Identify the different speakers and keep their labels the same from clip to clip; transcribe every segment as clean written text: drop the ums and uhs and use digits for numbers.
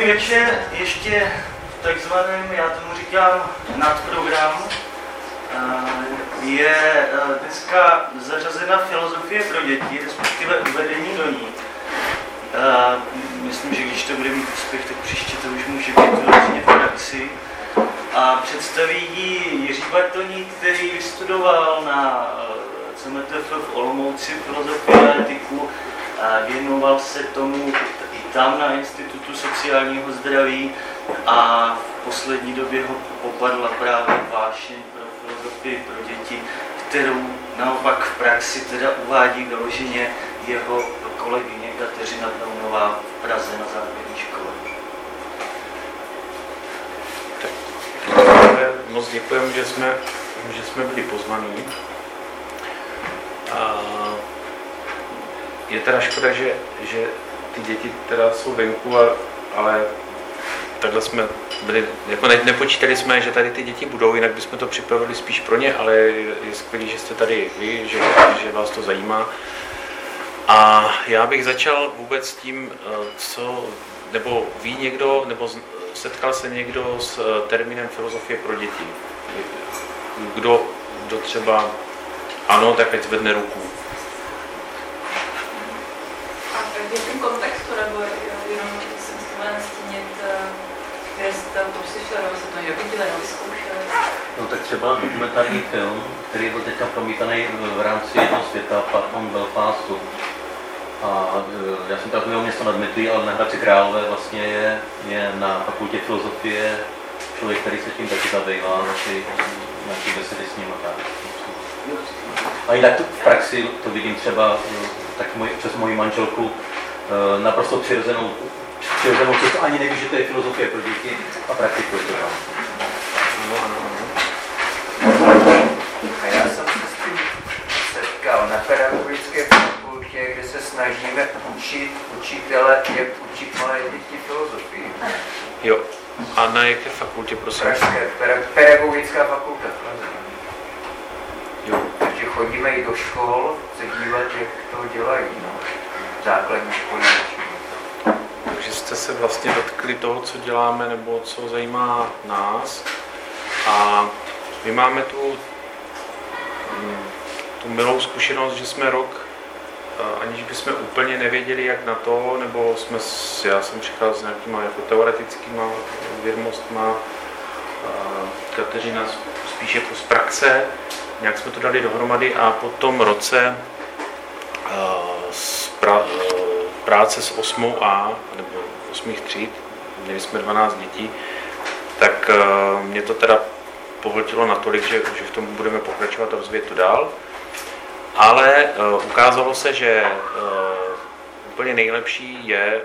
Speaker 1: večer ještě v takzvaném, já tomu říkám, nadprogramu, je dneska zařazena filozofie pro děti, respektive uvedení do ní. Myslím, že když to bude mít úspěch, tak příště to už může být vyloženě v praxi. A představí ji Jiří Bartoník, který vystudoval na CMTF v Olomouci filozofii a etiku a věnoval se tomu i tam na Institutu sociálního zdraví a v poslední době ho popadla právě vášeň pro filozofii pro děti, kterou naopak v praxi teda uvádí doloženě jeho kolegyně Kateřina Braunová v Praze na základní škole.
Speaker 2: Moc děkujeme, že jsme byli pozvaní. Je teda škoda, že ty děti teda jsou venku, ale takhle jsme byli, jako nepočítali jsme, že tady ty děti budou, jinak bychom to připravili spíš pro ně, ale je skvělý, že jste tady vy, že vás to zajímá. A já bych začal vůbec tím, nebo ví někdo, nebo setkal se někdo s termínem filozofie pro děti? Kdo třeba ano, tak teď zvedne ruku.
Speaker 3: A v jakém kontextu, nebo jenom jsem chtěla nastínit, kde jste to přišli, nebo se to neviděli, nevyzkoušeli?
Speaker 4: No tak třeba dokumentární film, který byl teďka promítaný v rámci jednoho světa, Patron Belfastu. A já jsem tak mimo město nad Mytí, ale na Hradci Králové vlastně je na fakultě filozofie člověk, který se tím taky zabývá, naší besedy s ním a tak. A jinak v praxi to vidím třeba taky přes moji manželku naprosto přirozenou cestu, ani neví, že to je filozofie pro děti a praktikuje to tam.
Speaker 5: A já jsem se s tím setkal na pedagogické fakultě, kde se snažíme učit učitele, jak učit malé děti filozofii.
Speaker 2: Jo. A na jaké fakultě, prosím?
Speaker 5: Pražské, pedagogická fakulta v Praze.
Speaker 2: Jo.
Speaker 5: Takže chodíme i do škol se dívat, jak to dělají, základní školy.
Speaker 2: Takže jste se vlastně dotkli toho, co děláme, nebo co zajímá nás. A my máme tu milou zkušenost, že jsme rok, aniž bychom úplně nevěděli, jak na to, nebo já jsem přicházel s nějakýma jako teoretickýma vědomostma, Kateřina spíš jako z praxe, nějak jsme to dali dohromady a po tom roce práce s 8A, nebo 8. tříd, měli jsme 12 dětí, tak mě to teda pohltilo natolik, že v tom budeme pokračovat a rozvíjet to dál. Ale ukázalo se, že úplně nejlepší je,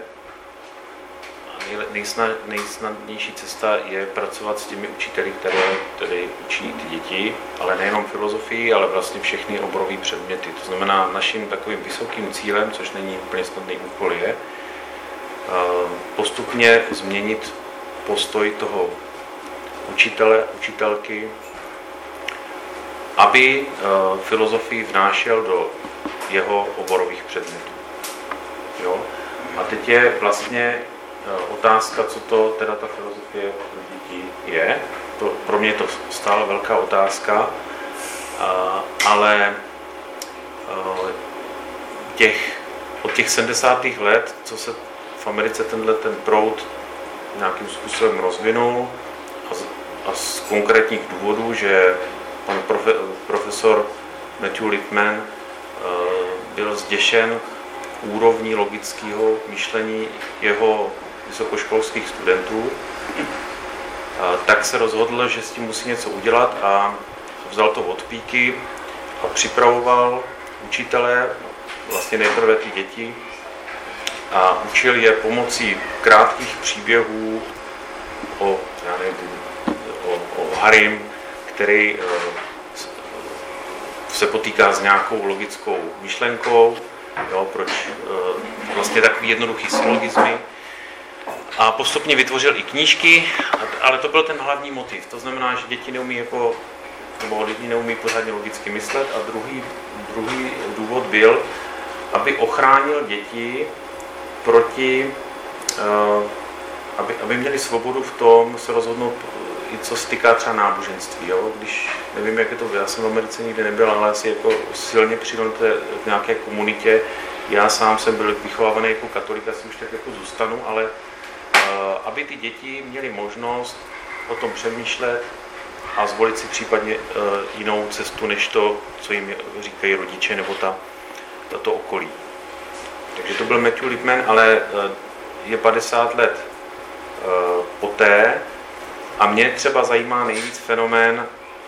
Speaker 2: nejsnadnější cesta je pracovat s těmi učiteli, které tedy učí ty děti, ale nejenom filozofii, ale vlastně všechny oborové předměty. To znamená, naším takovým vysokým cílem, což není úplně snadný úkol, je postupně změnit postoj toho učitele, učitelky, aby filozofii vnášel do jeho oborových předmětů. Jo? A teď je vlastně otázka, co to teda ta filozofie pro děti je. Pro mě je to stále velká otázka, ale od těch 70. let, co se v Americe ten proud nějakým způsobem rozvinul a z konkrétních důvodů, že pan profesor Matthew Lipman byl zděšen úrovní logického myšlení jeho vysokoškolských studentů, tak se rozhodl, že s tím musí něco udělat a vzal to od píky a připravoval učitele, vlastně nejprve ty děti, a učil je pomocí krátkých příběhů o Harrym, který se potýká s nějakou logickou myšlenkou, jo, proč vlastně takový jednoduchý sylogizmy. A postupně vytvořil i knížky, ale to byl ten hlavní motiv. To znamená, že děti neumí pořádně logicky myslet a druhý důvod byl, aby ochránil děti proti aby měli svobodu v tom se rozhodnout, i co se týká třeba náboženství. Jo? Když, nevím, jak je to, já jsem v Americe nikdy nebyl, ale asi jako silně přirozené v nějaké komunitě. Já sám jsem byl vychovávaný jako katolik, asi už tak jako zůstanu, ale aby ty děti měly možnost o tom přemýšlet a zvolit si případně jinou cestu, než to, co jim říkají rodiče nebo to okolí. Takže to byl Matthew Lipman, ale je 50 let poté a mě třeba zajímá nejvíc fenomén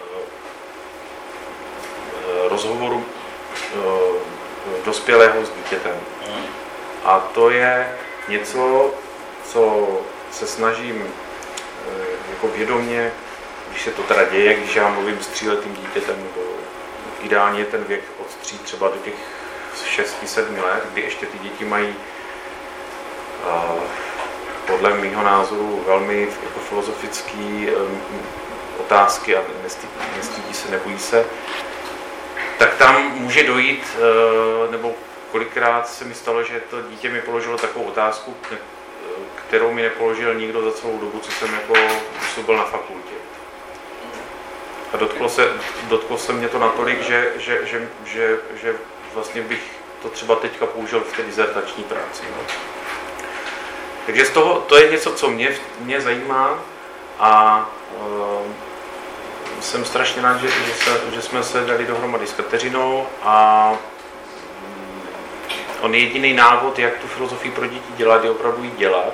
Speaker 2: rozhovoru dospělého s dítětem. A to je něco, co se snažím jako vědomě, když se to teda děje, když já mluvím s 3letým dítětem, nebo ideálně ten věk od 3 třeba do těch 6-7 let, kdy ještě ty děti mají podle mýho názoru velmi jako filozofické otázky a nestydí se, nebojí se, tak tam může dojít, nebo kolikrát se mi stalo, že to dítě mi položilo takovou otázku, kterou mi nepoložil nikdo za celou dobu, co jsem jako působil na fakultě. A dotklo se mě to natolik, že vlastně bych to třeba teďka použil v té dizertační práci. No. Takže z toho, to je něco, co mě zajímá a jsem strašně rád, že jsme se dali dohromady s Kateřinou a on je jediný návod, jak tu filozofii pro děti dělat, je opravdu ji dělat,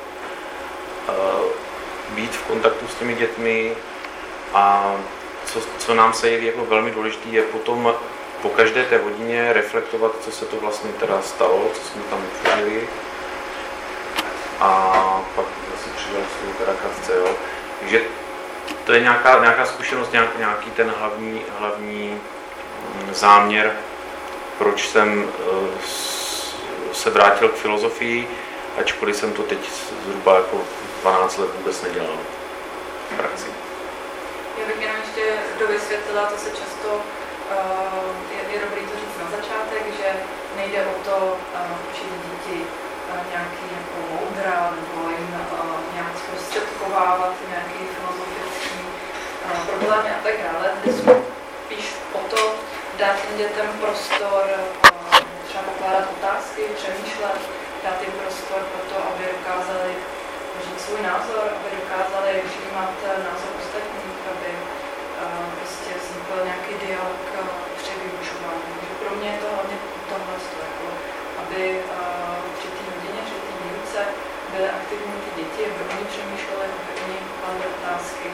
Speaker 2: být v kontaktu s těmi dětmi a co nám se jeví jako velmi důležité, je potom po každé té hodině reflektovat, co se to vlastně teda stalo, co jsme tam utvořili a pak asi přidal svou teda Katce, jo. Takže to je nějaká zkušenost, nějaký ten hlavní záměr, proč jsem se vrátil k filozofii, ačkoliv jsem to teď zhruba jako 12 let vůbec nedělal v praxi.
Speaker 3: Já bych jenom ještě dovysvětlila, to se často je dobrý to říct na začátek, že nejde o to učit děti nějaký jako moudra nebo jim nějak zprostředkovávat nějaký filozofický problémy a tak dále. Jde spíš o to dát těm dětem prostor třeba pokládat otázky, přemýšlet, dát jim prostor pro to, aby dokázali říct svůj názor, aby dokázali přijímat názor ostatních, aby prostě vznikl nějaký dialog při vyučování. Takže pro mě je to hlavně tohle, jako, aby při té hodině, při té výuce byly aktivní ty děti, aby oni přemýšleli, aby oni kladli otázky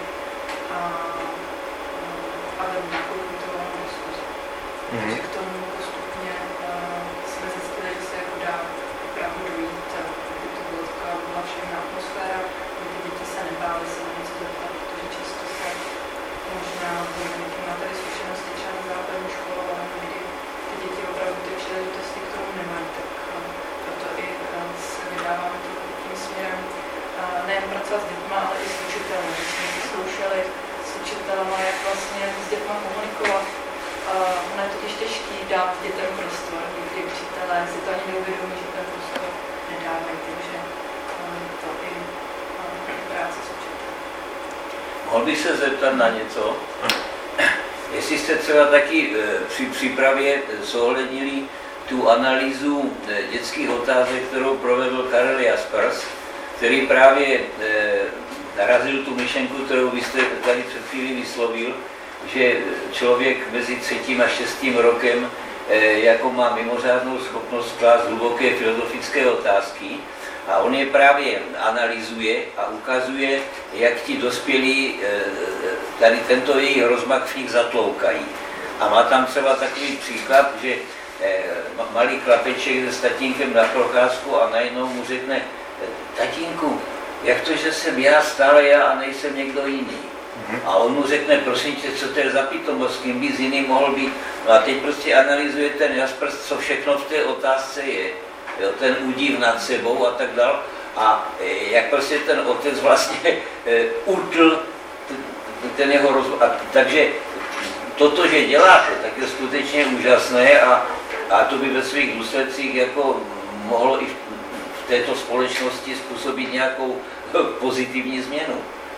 Speaker 3: a vedli nějakou kultivovanou diskuzi. Takže k tomu postupně jsme zjistili, že se jako dá opravdu dojít, aby to byla všechna atmosféra, aby ty děti se nebály se na něco zeptat, protože často se možná někdy má tady zkušenosti třeba na základní škole, ale někdy ty děti opravdu ty příležitosti k tomu nemají, tak proto i se vydáváme tím směrem nejen pracovat s dětma, ale i s učitelem. My jsme si zkoušeli s učitelema, jak vlastně s dětma komunikovat. Ono je totiž těžký dát dětem prostor, někdy učitelé si to ani neuvědomí, že ten prostor nedávají, takže to i práce s učitelem.
Speaker 6: Mohl bych se zeptat na něco? Jestli jste třeba taky při přípravě zohlednili tu analýzu dětských otázek, kterou provedl Karel Jaspers, který právě narazil tu myšlenku, kterou vy jste tady před chvílí vyslovil, že člověk mezi 3. a 6. rokem jako má mimořádnou schopnost klást hluboké filozofické otázky a on je právě analyzuje a ukazuje, jak ti dospělí tady tento jejich rozmach v nich zatloukají. A má tam třeba takový příklad, že malý chlapeček jde s tatínkem na procházku a najednou mu řekne: tatínku, jak to, že jsem já, stále já a nejsem někdo jiný? A on mu řekne: prosím tě, co to je za pitomost, s kým by z jiný mohl být? No a teď prostě analyzuje ten Jaspers, co všechno v té otázce je. Jo, ten údiv nad sebou a tak dál. A jak prostě ten otec vlastně utl ten jeho rozvoj. Takže toto, že děláte, tak je skutečně úžasné a to by ve svých důsledcích jako mohlo i v této společnosti způsobit nějakou pozitivní změnu.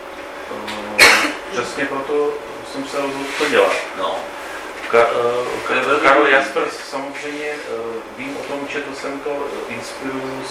Speaker 2: Přesně proto jsem se rozhodl to dělat.
Speaker 6: No.
Speaker 2: Karl Jaspers samozřejmě, vím o tom, četl jsem to, inspiruju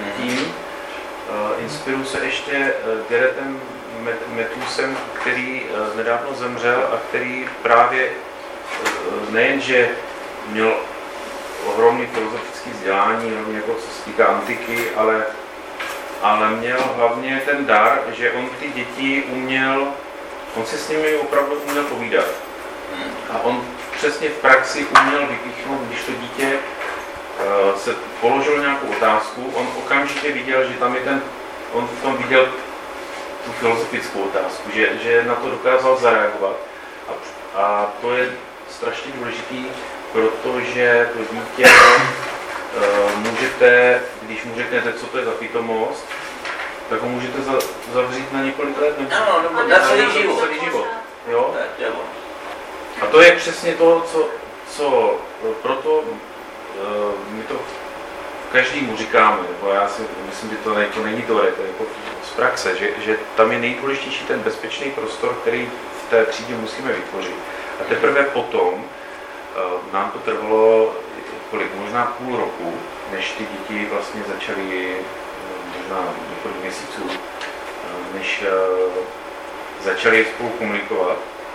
Speaker 2: se ještě Geretem Metusem, který nedávno zemřel a který právě nejenže měl ohromný filozofický vzdělání, jako co se týká antiky, ale měl hlavně ten dar, že on ty děti on si s nimi opravdu uměl povídat. A on přesně v praxi uměl vypíchnout, když to dítě se položil nějakou otázku, on okamžitě viděl, že tam je on v tom viděl tu filozofickou otázku, že na to dokázal zareagovat. A to je strašně důležitý, protože to dítě můžete, když mu řeknete, co to je za pitomost, tak ho můžete zavřít na několik let,
Speaker 6: nebo na celý život.
Speaker 2: Jo? A to je přesně to, co proto my to každému říkáme, nebo já si myslím, že to není teorie, to je jako z praxe, že tam je nejdůležitější ten bezpečný prostor, který v té třídě musíme vytvořit. A teprve potom nám to trvalo možná půl roku, než ty děti vlastně začaly, možná několik měsíců, než začaly spolu komunikovat.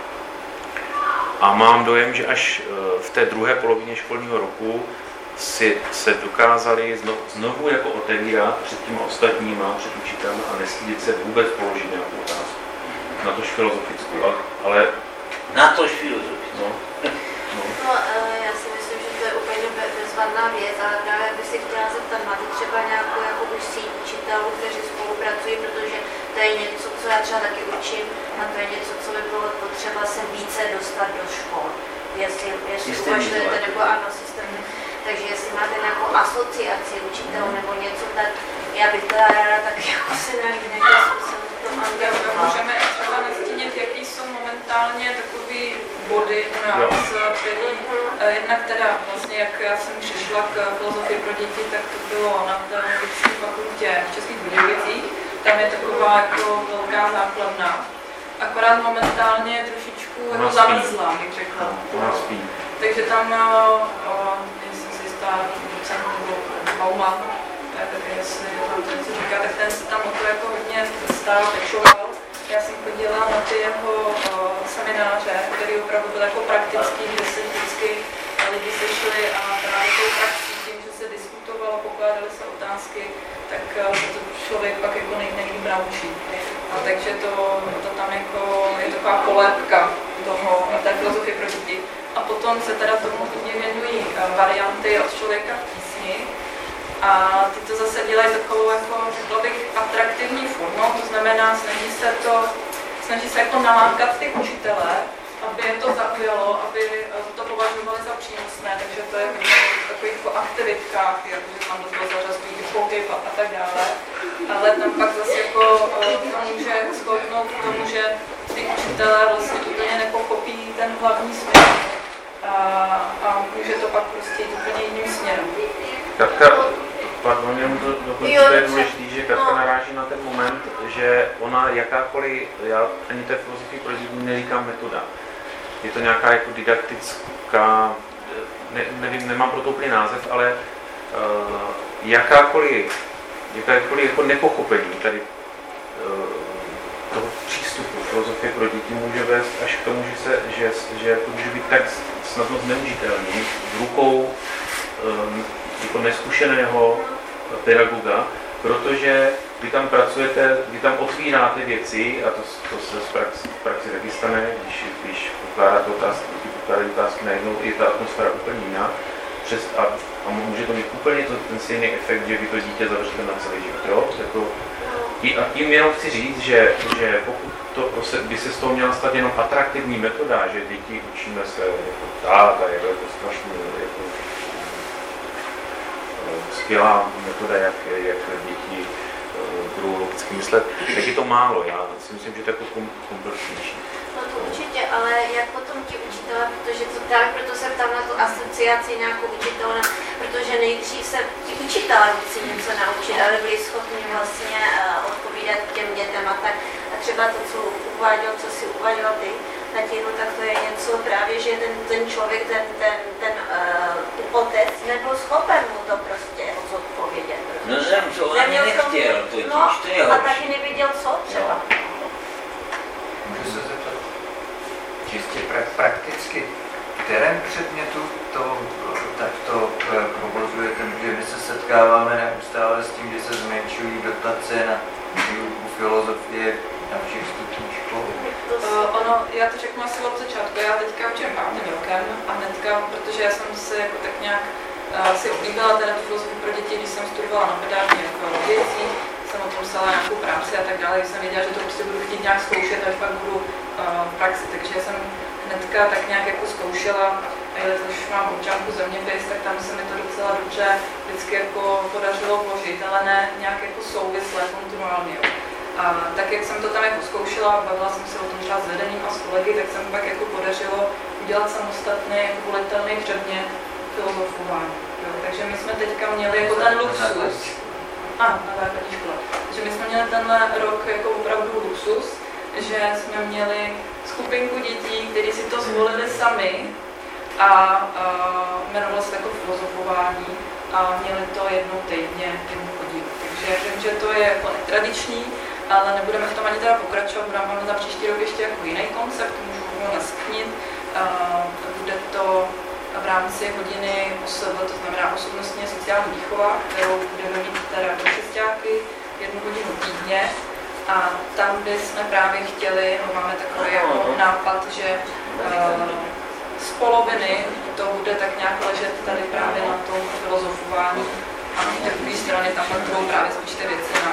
Speaker 2: A mám dojem, že až v té druhé polovině školního roku se dokázali znovu jako otevírat před těma ostatníma, před učitelem a nestydět se vůbec položit nějakou otázku. Natož filozofickou, ale...
Speaker 6: Natož filozofickou.
Speaker 7: No, já si myslím, že to je úplně bezvadná věc, ale právě bych si chtěla zeptat, máte třeba nějakou jako už síť učitelů, kteří spolupracují, protože to je něco, co já třeba taky učím a to je něco, co by bylo potřeba se více dostat do škol. Jestli uvažujete, nebo ano, systém. Takže jestli máte nějakou asociaci učitelů nebo něco, tak já bych teda ráda tak jako se najít nějakým způsobem to angažovat.
Speaker 3: Můžeme třeba nastínit, jaký jsou momentálně takové body u nás, který jednak teda vlastně, jak já jsem přišla k filozofii pro děti, tak to bylo na Pedagogické fakultě v Českých Budějovicích. Tam je taková jako velká základna. Akorát momentálně je trošičku jako zamrzlá, bych řekla. Takže tam, jestli si jistá docent nebo Bauman, jestli vám to něco říká, tak ten se tam o to jako hodně stál, pečoval. Já jsem chodila na ty jeho semináře, který opravdu byl jako praktický, kde se vždycky lidi sešli a právě tou praxí, tím, že se diskutovalo, pokládaly se otázky, tak se to člověk pak jako nejlíp naučí. A takže to tam jako je taková kolébka na té filozofii pro děti. A potom se teda tomu hodně věnují varianty od člověka v písni. A ty to zase dělají takovou, jako, řekla bych, atraktivní formou, to znamená, snaží se jako nalákat ty učitele, aby je to zaujalo, aby to považovali za přínosné, takže to je v takových jako aktivitkách, že tam do toho zařazují pohyb a tak dále. Ale tam pak zase jako to může sklouznout k tomu, že ty učitelé vlastně úplně nepochopí ten hlavní směr a může to pak prostě jít úplně jiným směrem.
Speaker 2: Katka, pardon, jenom to je důležité, že Katka naráží na ten moment, že ona jakákoliv, já ani té filozofii pro děti neříkám metoda. Je to nějaká jako didaktická, nevím, nemám pro to úplně název, ale jakákoliv jako nepochopení tady toho přístupu filozofie pro děti může vést až k tomu, že to může být tak snadno zneužitelný v rukou jako neskušeného pedagoga, protože vy tam pracujete, vy tam otvíráte věci, a to se v praxi taky stane, když pokládáte otázky najednou, je ta atmosféra úplně jiná, a může to mít úplně ten stejný efekt, že vy to dítě zavřete na celý život. Jo? Jako, a tím jenom chci říct, že pokud by se z toho měla stát jenom atraktivní metoda, že děti učíme se jako ptát a je to strašně jako skvělá metoda, jak děti budou logicky myslet, tak je to málo. Já si myslím, že to je jako komplexnější.
Speaker 7: No to určitě, ale jak potom ti učitelé, protože to tak, proto se ptám na tu asociaci nějakou učitelů, protože nejdřív se ti učitelé musí něco naučit, aby byli schopni vlastně odpovídat odpovídat těm dětem a tak. A třeba to, co uváděl, co si uváděl ty, tatínku, tak to je něco právě, že ten člověk, ten otec nebyl schopen mu to prostě zodpovědět.
Speaker 6: No to on nechtěl, totiž,
Speaker 7: no,
Speaker 6: to je
Speaker 7: a taky nevěděl co třeba.
Speaker 5: Můžu se zeptat čistě prakticky, kterém předmětu to takto provozujete, protože my se setkáváme neustále s tím, že se zmenšují dotace na výuku filozofie na všech stupních škol.
Speaker 3: Já to řeknu asi od začátku, já teďka učím 5. rokem a hnedka, protože já jsem se jako tak nějak si oblíbila teda tu filozofii pro děti, když jsem studovala na pedagogii jako věcí, jsem o tom psala nějakou práci a tak dále, když jsem věděla, že to prostě budu chtít nějak zkoušet, až pak budu v praxi, takže jsem hnedka tak nějak jako zkoušela, když mám občanku zeměpis, tak tam se mi to docela dobře vždycky jako podařilo vložit, ale ne nějak jako souvisle, kontinuálně. A tak, jak jsem to tam jako zkoušela, bavila jsem se o tom třeba s vedením a s kolegy, tak se mi pak jako podařilo udělat samostatný jako volitelný předmět filozofování. Takže my jsme teďka měli jako ten luxus. Ano, na základní škole. Takže my jsme měli tenhle rok jako opravdu luxus, že jsme měli skupinku dětí, kteří si to zvolili sami a jmenovalo se jako filozofování a měli to jednou týdně, jednu hodinu. Takže vím, že to je jako netradiční, ale nebudeme v tom ani teda pokračovat, budeme mít na příští rok ještě jako jiný koncept, můžu ho nastínit. Bude to v rámci hodiny OSV, to znamená osobnostní a sociální výchova, kterou budeme mít teda pro šestáky 1 hodinu týdně. A tam bychom právě chtěli, máme takový jako nápad, že z poloviny to bude tak nějak ležet tady právě na tom filozofování a z druhé strany tam budou právě spíš ty věci na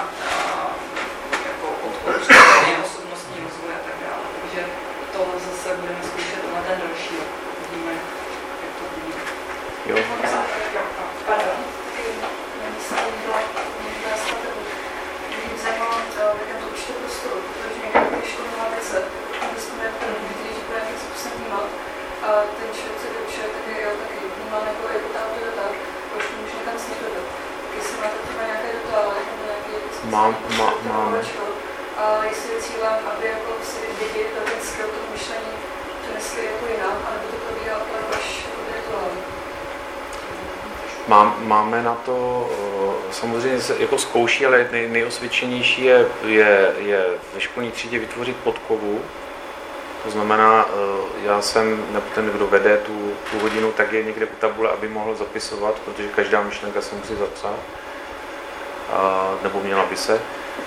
Speaker 3: jako odpůsobení, osobnostní rozvoj a tak dále. Takže to zase budeme zkoušet na ten další rok. Uvidíme, jak to bude.
Speaker 2: Jo.
Speaker 3: Pardon.
Speaker 8: Takhle to určitě prostoru, protože někdo když to má věce, aby jsme ten lidi, že bude nějakým způsobem vnímat a ten člověk se vyučuje, tak je taky vnímán jako ta autorita, proč může tam směřovat. Jestli máte třeba nějaké rituály, nebo nějaký
Speaker 2: máme.
Speaker 8: A jestli je cílem, aby jako si děti ten skill toho myšlení přenesli jako jinam, anebo to probíhá opravdu až rituály.
Speaker 2: Máme na to, samozřejmě se jako zkouší, ale nejosvědčenější je ve školní třídě vytvořit podkovu. To znamená, já jsem, nebo ten, kdo vede tu hodinu, tak je někde u tabule, aby mohl zapisovat, protože každá myšlenka se musí zapsat, nebo měla by se.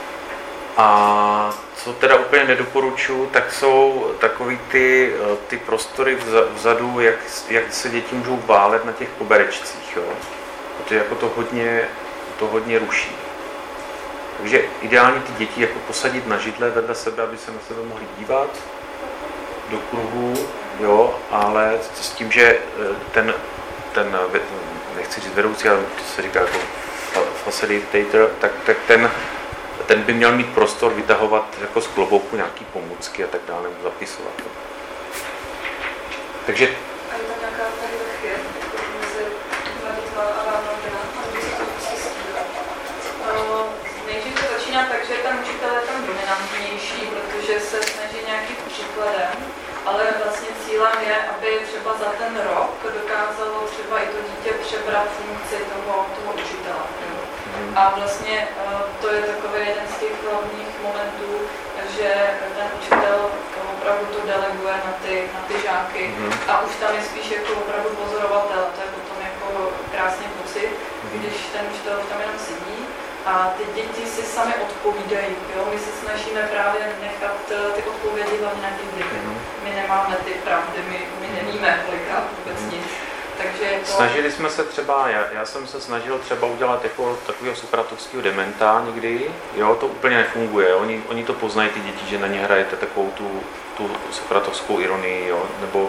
Speaker 2: A co teda úplně nedoporučuji, tak jsou takový ty prostory vzadu, jak se děti můžou válet na těch koberečcích, jo? Protože jako to hodně ruší. Takže ideálně ty děti jako posadit na židle vedle sebe, aby se na sebe mohli dívat do kruhu, jo, ale s tím, že ten nechci říct vedoucí, ale to se říká jako facilitator, tak ten by měl mít prostor vytahovat jako z klobouku nějaký pomůcky a tak dále, nebo zapisovat. Takže...
Speaker 8: A je tam nějaká hierarchie mezi mladýma a vánožina, aby se to prostě střídá?
Speaker 3: Nejdřív to začíná tak, že ten učitel je tam dominantnější, protože se snaží nějakým příkladem, ale vlastně cílem je, aby třeba za ten rok dokázalo třeba i to dítě přebrat funkci toho učitele. A vlastně to je takový jeden z těch hlavních momentů, že ten učitel opravdu to deleguje na ty žáky a už tam je spíš jako opravdu pozorovatel. To je potom jako krásný pocit, když ten učitel tam jenom sedí a ty děti si sami odpovídají. Jo? My se snažíme právě nechat ty odpovědi hlavně na těch dětech. My nemáme ty pravdy, my nevíme kolikrát vůbec nic. Takže to...
Speaker 2: Snažili jsme se třeba, já jsem se snažil třeba udělat jako takového sokratovského dementa někdy, jo, to úplně nefunguje, oni to poznají ty děti, že na ně hrajete takovou tu sokratovskou ironii, jo, nebo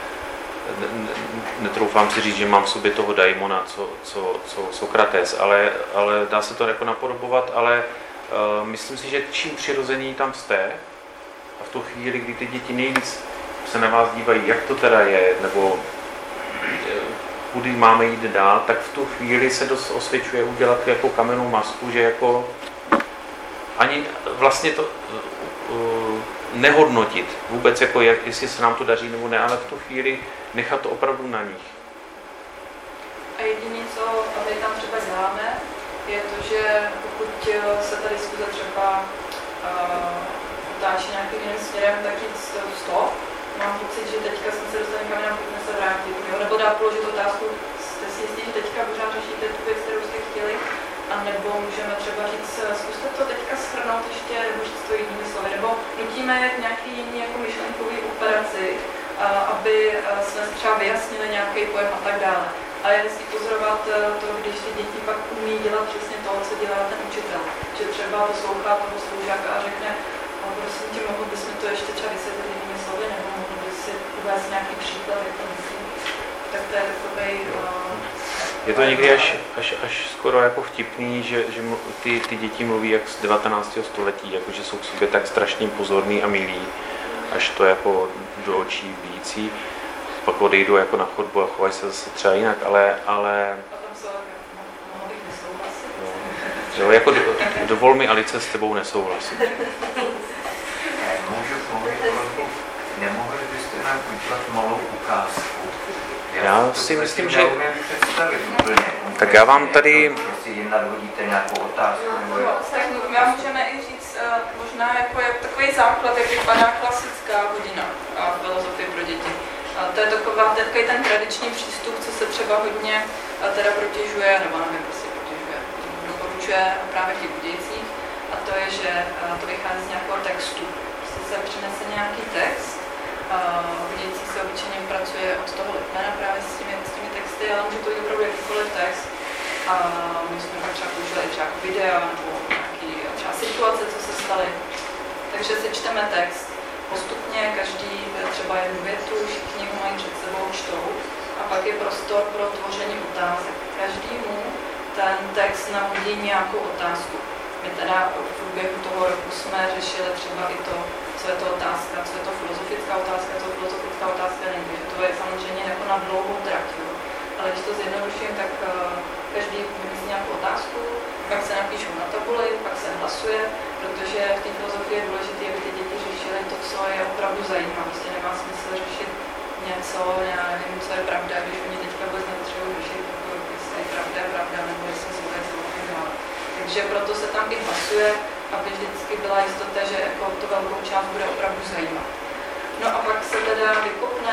Speaker 2: netroufám si říct, že mám v sobě toho daimona, co Sokrates, ale dá se to jako napodobovat, ale myslím si, že čím přirození tam jste a v tu chvíli, kdy ty děti nejvíc se na vás dívají, jak to teda je, nebo kudy máme jít dál, tak v tu chvíli se dost osvědčuje udělat jako kamennou masku, že jako ani vlastně to nehodnotit vůbec, jako jestli se nám to daří nebo ne, ale v tu chvíli nechat to opravdu na nich.
Speaker 3: A jediné, co my tam třeba děláme, je to, že pokud se ta diskuze třeba otáčí nějakým jiným směrem, tak říct stop. Mám pocit, že teďka jsem se dostal někam jinam, pojďme se vrátit. Jo? Nebo dá položit otázku, jste si jistí, že teďka pořád řešíte tu věc, kterou jste chtěli, a nebo můžeme třeba říct, zkuste to teďka shrnout ještě, nebo říct to jinými slovy, nebo nutíme nějaký jiný jako myšlenkový operaci, aby jsme třeba vyjasnili nějaký pojem a tak dále. A je hezký pozorovat to, když ty děti pak umí dělat přesně to, co dělá ten učitel. Že třeba poslouchá toho spolužáka a řekne, prosím tě, mohl bys mi to ještě třeba vysvětlit jinými slovy, nebo mohl bys si uvést nějaký příklad, jak to myslím. Tak to je takovej...
Speaker 2: Je to někdy až skoro jako vtipný, že ty děti mluví jak z 19. století, jako že jsou k sobě tak strašně pozorný a milí, až to jako do očí bíjící. Pak odejdou jako na chodbu a chovají se zase třeba jinak, ale jo, jako dovol mi, Alice, s tebou nesouhlasím.
Speaker 5: Nemohli byste nám udělat malou ukázku?
Speaker 2: Já si myslím, že... Tak já vám tady...
Speaker 5: Jestli jen nadhodíte nějakou otázku.
Speaker 3: Tak já můžeme i říct, možná jako takový základ, jak vypadá klasická hodina filozofie pro děti. To je takový ten tradiční přístup, co se třeba hodně teda protěžuje, nebo nevím, prostě protěžuje, doporučuje právě v těch budějcích, a to je, že to vychází z nějakého textu. Prostě se přinese nějaký text, budějcích se obyčejně pracuje od toho Lippmanna právě s těmi texty, ale může to být opravdu jakýkoliv text. A my jsme tam třeba použili třeba videa nebo nějaký třeba situace, co se staly. Takže si čteme text. Postupně každý třeba jednu větu, všichni ho mají před sebou, čtou, a pak je prostor pro tvoření otázek. Každému ten text navodí nějakou otázku. My teda v průběhu toho roku jsme řešili třeba i to, co je to otázka, co je to filozofická otázka, co filozofická otázka není. To je samozřejmě jako na dlouhou trať. Jo. Ale když to zjednoduším, tak každý vymyslí nějakou otázku, pak se napíšou na tabuli, pak se hlasuje, protože v té filozofii je důležité, aby ty děti řešily to, co je opravdu zajímá. Prostě nemá smysl řešit něco, já nevím, co je pravda, když oni teďka vůbec nepotřebují řešit, jestli je pravda, nebo jestli jsou věci dále. Takže proto se tam i hlasuje, aby vždycky byla jistota, že jako to velkou část bude opravdu zajímat. No a pak se teda vykopne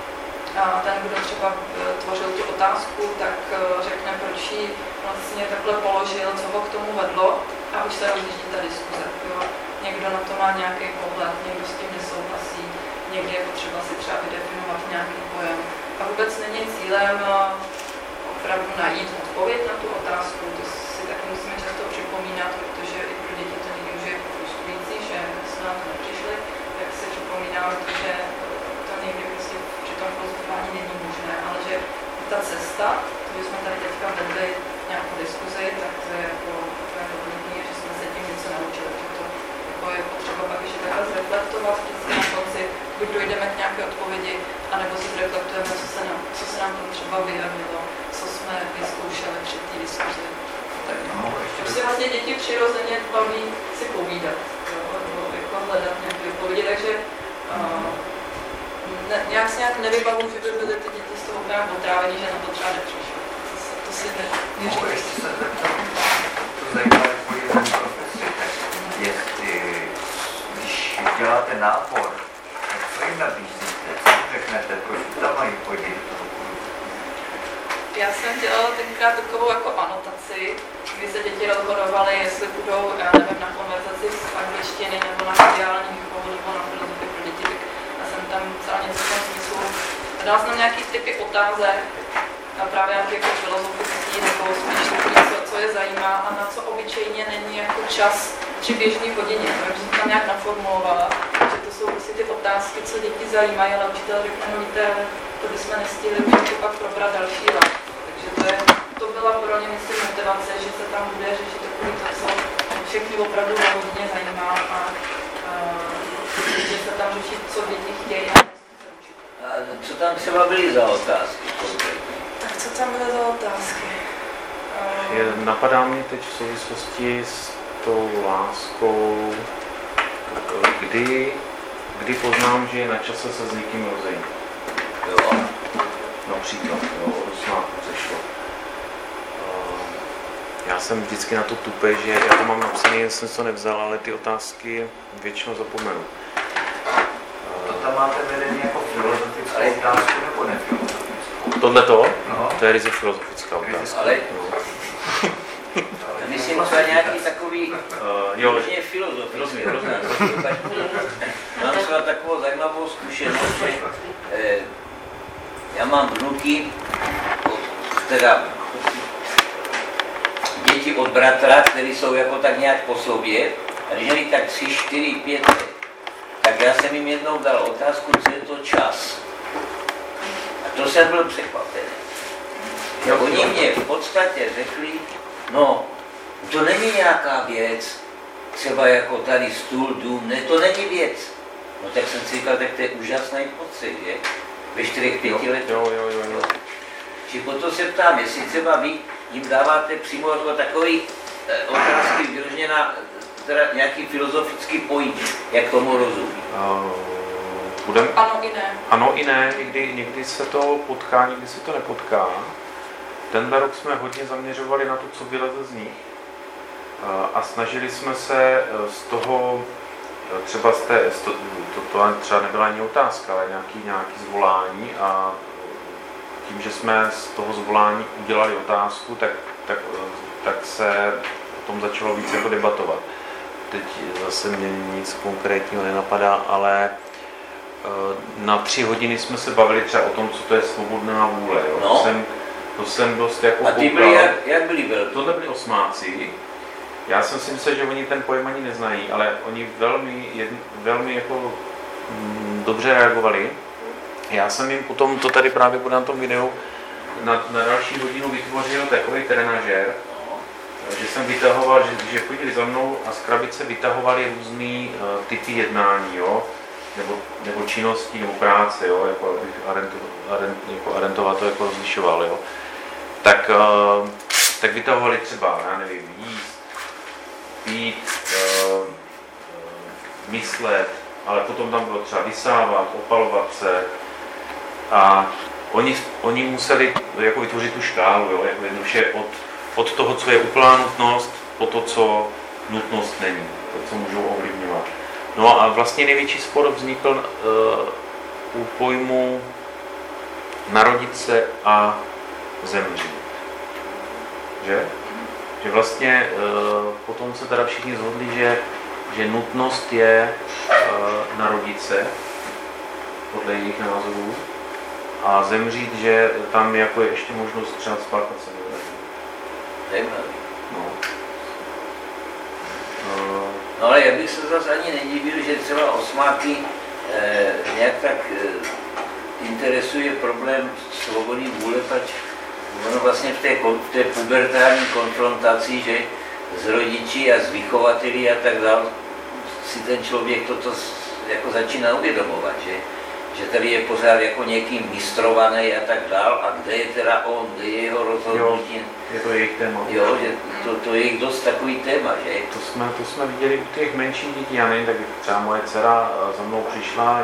Speaker 3: ten, kdo třeba tvořil tu otázku, tak řekne, proč ji vlastně takhle položil, co ho k tomu vedlo, a už se rozjíždí ta diskuze. Jo. Někdo na to má nějaký pohled, někdo s tím nesouhlasí, někdy je potřeba si třeba vydefinovat nějaký pojem. A vůbec není cílem opravdu najít odpověď na tu otázku, to si taky musíme často připomínat, protože i pro děti to někdy už je frustrující, že jsme na to nepřišli, tak si připomínáme to, že to někdy prostě při tom filozofování není možné, ale že ta cesta, to, že jsme tady teďka vedli nějakou diskuzi, tak to je jako hodně, že jsme se tím něco naučili, že to jako je potřeba pak ještě takhle zreflektovat vždycky na konci, buď dojdeme k nějaké odpovědi, anebo si zreflektujeme, co se nám tam třeba vyjavilo, co jsme vyzkoušeli před té diskuzi. Tak prostě vlastně děti přirozeně baví si povídat, jo, nebo jako hledat nějaké odpovědi, takže nějak si nějak nevybavu, že by byly ty děti z toho úplně otrávení, že na to třeba nepřišlo. To si nevěřím.
Speaker 5: Mohu ještě se zeptat, to zajímavé kvůli té profesi, jestli, když děláte nábor, tak co jim nabízíte, co jim řeknete, proč tam mají chodit?
Speaker 3: Já jsem dělala tenkrát takovou jako anotaci, kdy se děti rozhodovaly, jestli budou, já nevím, na konverzaci z angličtiny, nebo na mediální výchovu, nebo na filozofii pro děti, tak já jsem tam celá něco v tom smyslu. Dala jsem nějaký typy otázek, a právě nějaký jako filozofický, nebo spíš takový, co je zajímá a na co obyčejně není jako čas při běžné hodině. Takže jsem tam nějak naformulovala, že to jsou prostě ty otázky, co děti zajímají, ale učitel řekne, no víte, to bychom nestihli už pak probrat další rok. Takže to byla pro ně myslím motivace, že se tam bude řešit takový to, co všechny opravdu na hodině zajímá, a že se tam řeší, co děti chtějí.
Speaker 6: A co tam třeba byly za otázky?
Speaker 3: Tak co tam byly za otázky?
Speaker 2: Napadá mě teď v souvislosti s tou láskou, kdy poznám, že je na čase se s někým rozejít.
Speaker 6: Jo.
Speaker 2: Například, jo, Rusnáku přešlo. Já jsem vždycky na to tupej, že já to mám napsané, jen jsem to nevzal, ale ty otázky většinou zapomenu.
Speaker 5: To tam máte vedený jako filozofickou otázku nebo nefilozofickou?
Speaker 2: Tohleto?
Speaker 5: No.
Speaker 2: To je ryze filozofická otázka.
Speaker 6: Ale
Speaker 2: No.
Speaker 6: myslím, že nějaký takový
Speaker 2: Jo,
Speaker 6: hodně filozofický.
Speaker 2: rozumím.
Speaker 6: Mám třeba takovou zajímavou zkušenost, že já mám vnuky, teda děti od bratra, kteří jsou jako tak nějak po sobě, a když měli tak 3, 4, 5 let, tak já jsem jim jednou dal otázku, co je to čas. A to jsem byl překvapený. Oni mě v podstatě řekli, no, to není nějaká věc, třeba jako tady stůl, dům, ne, to není věc. No tak jsem si říkal, tak to je úžasný pocit, že? Ve 4, 5 letech.
Speaker 2: Jo.
Speaker 6: Či proto se ptám, jestli třeba vy jim dáváte přímo jako takový otázky vyloženě na teda nějaký filozofický point, jak tomu rozumí.
Speaker 3: Ano i ne.
Speaker 2: Ano i ne, někdy se to potká, někdy se to nepotká. Tenhle rok jsme hodně zaměřovali na to, co vyleze z nich. A snažili jsme se z toho, třeba to třeba nebyla ani otázka, ale nějaký zvolání, a tím, že jsme z toho zvolání udělali otázku, tak se o tom začalo víc jako debatovat. Teď zase mě nic konkrétního nenapadá, ale na 3 hodiny jsme se bavili třeba o tom, co to je svobodná vůle. Jo?
Speaker 6: No.
Speaker 2: To jsem dost jako
Speaker 6: a ty byli, jak byli velký?
Speaker 2: Tohle byli osmáci. Já jsem si myslel, že oni ten pojem ani neznají, ale oni velmi jako dobře reagovali. Já jsem jim potom, to tady právě bude na tom videu, na další hodinu vytvořil takový trenažér, že jsem vytahoval, že chodili za mnou a z krabice vytahovali různý typy jednání, jo? Nebo činností, nebo práce, jo? Jako abych arentovat to jako rozlišoval. Jo? Tak vytahovali třeba, já nevím, jíst, pít, myslet, ale potom tam bylo třeba vysávat, opalovat se, a oni museli jako vytvořit tu škálu, jo? Jako jednoduše od toho, co je úplná nutnost, po to, co nutnost není, to, co můžou ovlivňovat. No a vlastně největší spor vznikl u pojmu narodit se a zemřít. Že vlastně potom se teda všichni shodli, že nutnost je narodit se, podle jejich názorů, a zemřít, že tam jako je ještě možnost třeba spáchat se.
Speaker 6: No ale já bych se zase ani nedivil, že třeba osmáky nějak tak interesuje problém svobodný vůle, pač ono vlastně v té pubertální konfrontaci, že s rodiči a s vychovateli a tak dále si ten člověk toto jako začíná uvědomovat, že tady je pořád jako někým mistrovaný a tak dál, a kde je teda on, kde je jeho rozhodnutí.
Speaker 2: Je to jejich téma.
Speaker 6: Jo, že to je dost takový téma, že?
Speaker 2: To jsme viděli u těch menších dětí, já nevím, tak třeba moje dcera za mnou přišla,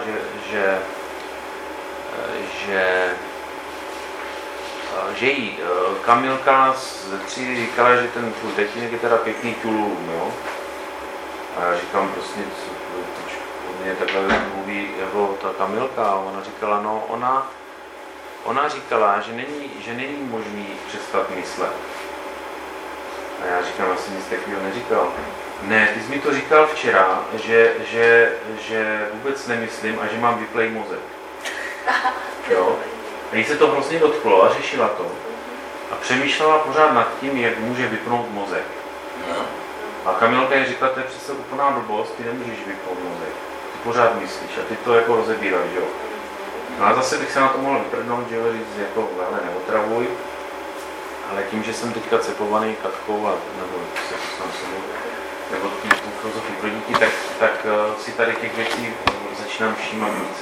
Speaker 2: že jí Kamilka ze třídy říkala, že ten tvůj tatínek je teda pěkný tulum, jo? A já říkám prostě, mě takhle mluví jako ta Kamilka, a ona říkala, no ona říkala, že není možný přestat myslet. A já říkám, já jsem nic takového neříkal. Ne, ty jsi mi to říkal včera, že vůbec nemyslím a že mám vyplej mozek. Jo? A jí se to hrozně dotklo a řešila to. A přemýšlela pořád nad tím, jak může vypnout mozek. A Kamilka jí říkala, to je přece úplná blbost, ty nemůžeš vypnout mozek. Ty pořád myslíš a ty to jako rozebíráš, jo. No a zase bych se na to mohl vyprdnout, že jo, říct, jako hele, neotravuj. Ale tím, že jsem teďka cepovaný Katkou nebo se sám sebou, nebo tím filozofii pro děti, tak si tady těch věcí začínám všímat víc.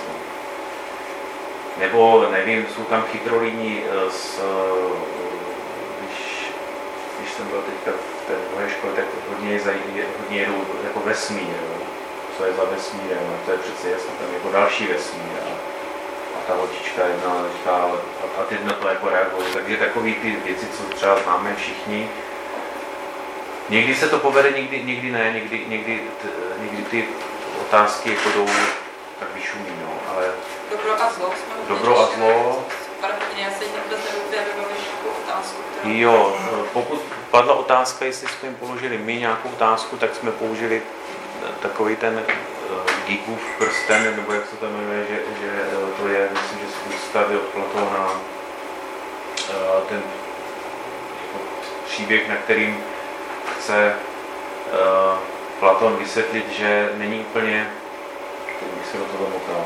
Speaker 2: Nebo nevím, jsou tam chytrolíni, když jsem byl teďka v té druhé školy, tak hodně jedou jako vesmír, jo. Co je za vesmír, no, to je přece jasné, tam jako další vesmír. A ta holčička jedna říká, a teď na to jako reagují. Takže takový ty věci, co třeba známe všichni. Někdy se to povede, někdy ne, někdy ty otázky jako jdou tak vyšumí, no, ale...
Speaker 3: Dobro a zlo jsme
Speaker 2: Dobro a zlo...
Speaker 3: Já se vůbec nevím, vybavíš takovou otázku, kterou...
Speaker 2: Jo, pokud padla otázka, jestli jsme jim položili my nějakou otázku, tak jsme použili takový ten Gigův prsten, nebo jak se to jmenuje, že to je, myslím, že z ústavy od Platona ten jako příběh, na kterým chce Platon vysvětlit, že není úplně, bych se do toho motal,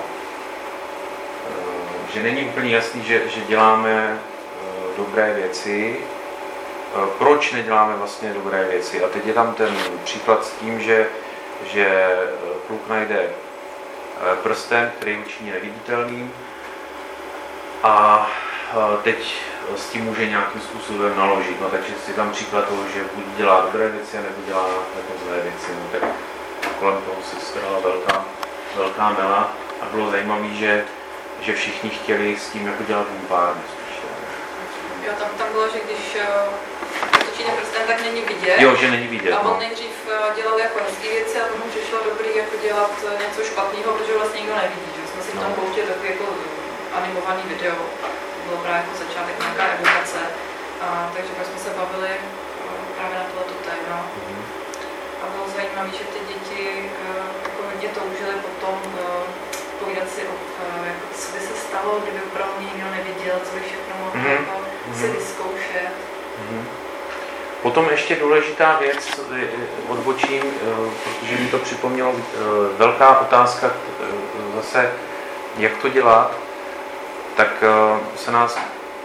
Speaker 2: že není úplně jasný, že děláme dobré věci, proč neděláme vlastně dobré věci. A teď je tam ten příklad s tím, že kluk najde prsten, který ho činí neviditelným a teď s tím může nějakým způsobem naložit. No, takže si tam příklad toho, že buď dělá dobré věci, nebo dělá jako zlé věci. No, tak kolem toho se strala velká mela a bylo zajímavé, že všichni chtěli s tím jako dělat párně.
Speaker 3: Jo, tam bylo, že když točí ten prsten, tak není vidět.
Speaker 2: Jo, že není vidět.
Speaker 3: A on nejdřív dělal jako hezké věci a potom přišlo dobrý jako dělat něco špatného, protože vlastně nikdo nevidí. Že jsme si v tom pouštěli takový jako animovaný video. Bylo právě jako začátek nějaká edukace. Takže pak jsme se bavili právě na tohleto téma. A bylo zajímavé, že ty děti jako hodně toužily potom povídat si o jako, co by se stalo, kdyby opravdu nikdo neviděl, co by všechno mohlo jako si vyzkoušet.
Speaker 2: Potom ještě důležitá věc, odbočím, protože mi to připomnělo, velká otázka zase, jak to dělat, tak se nás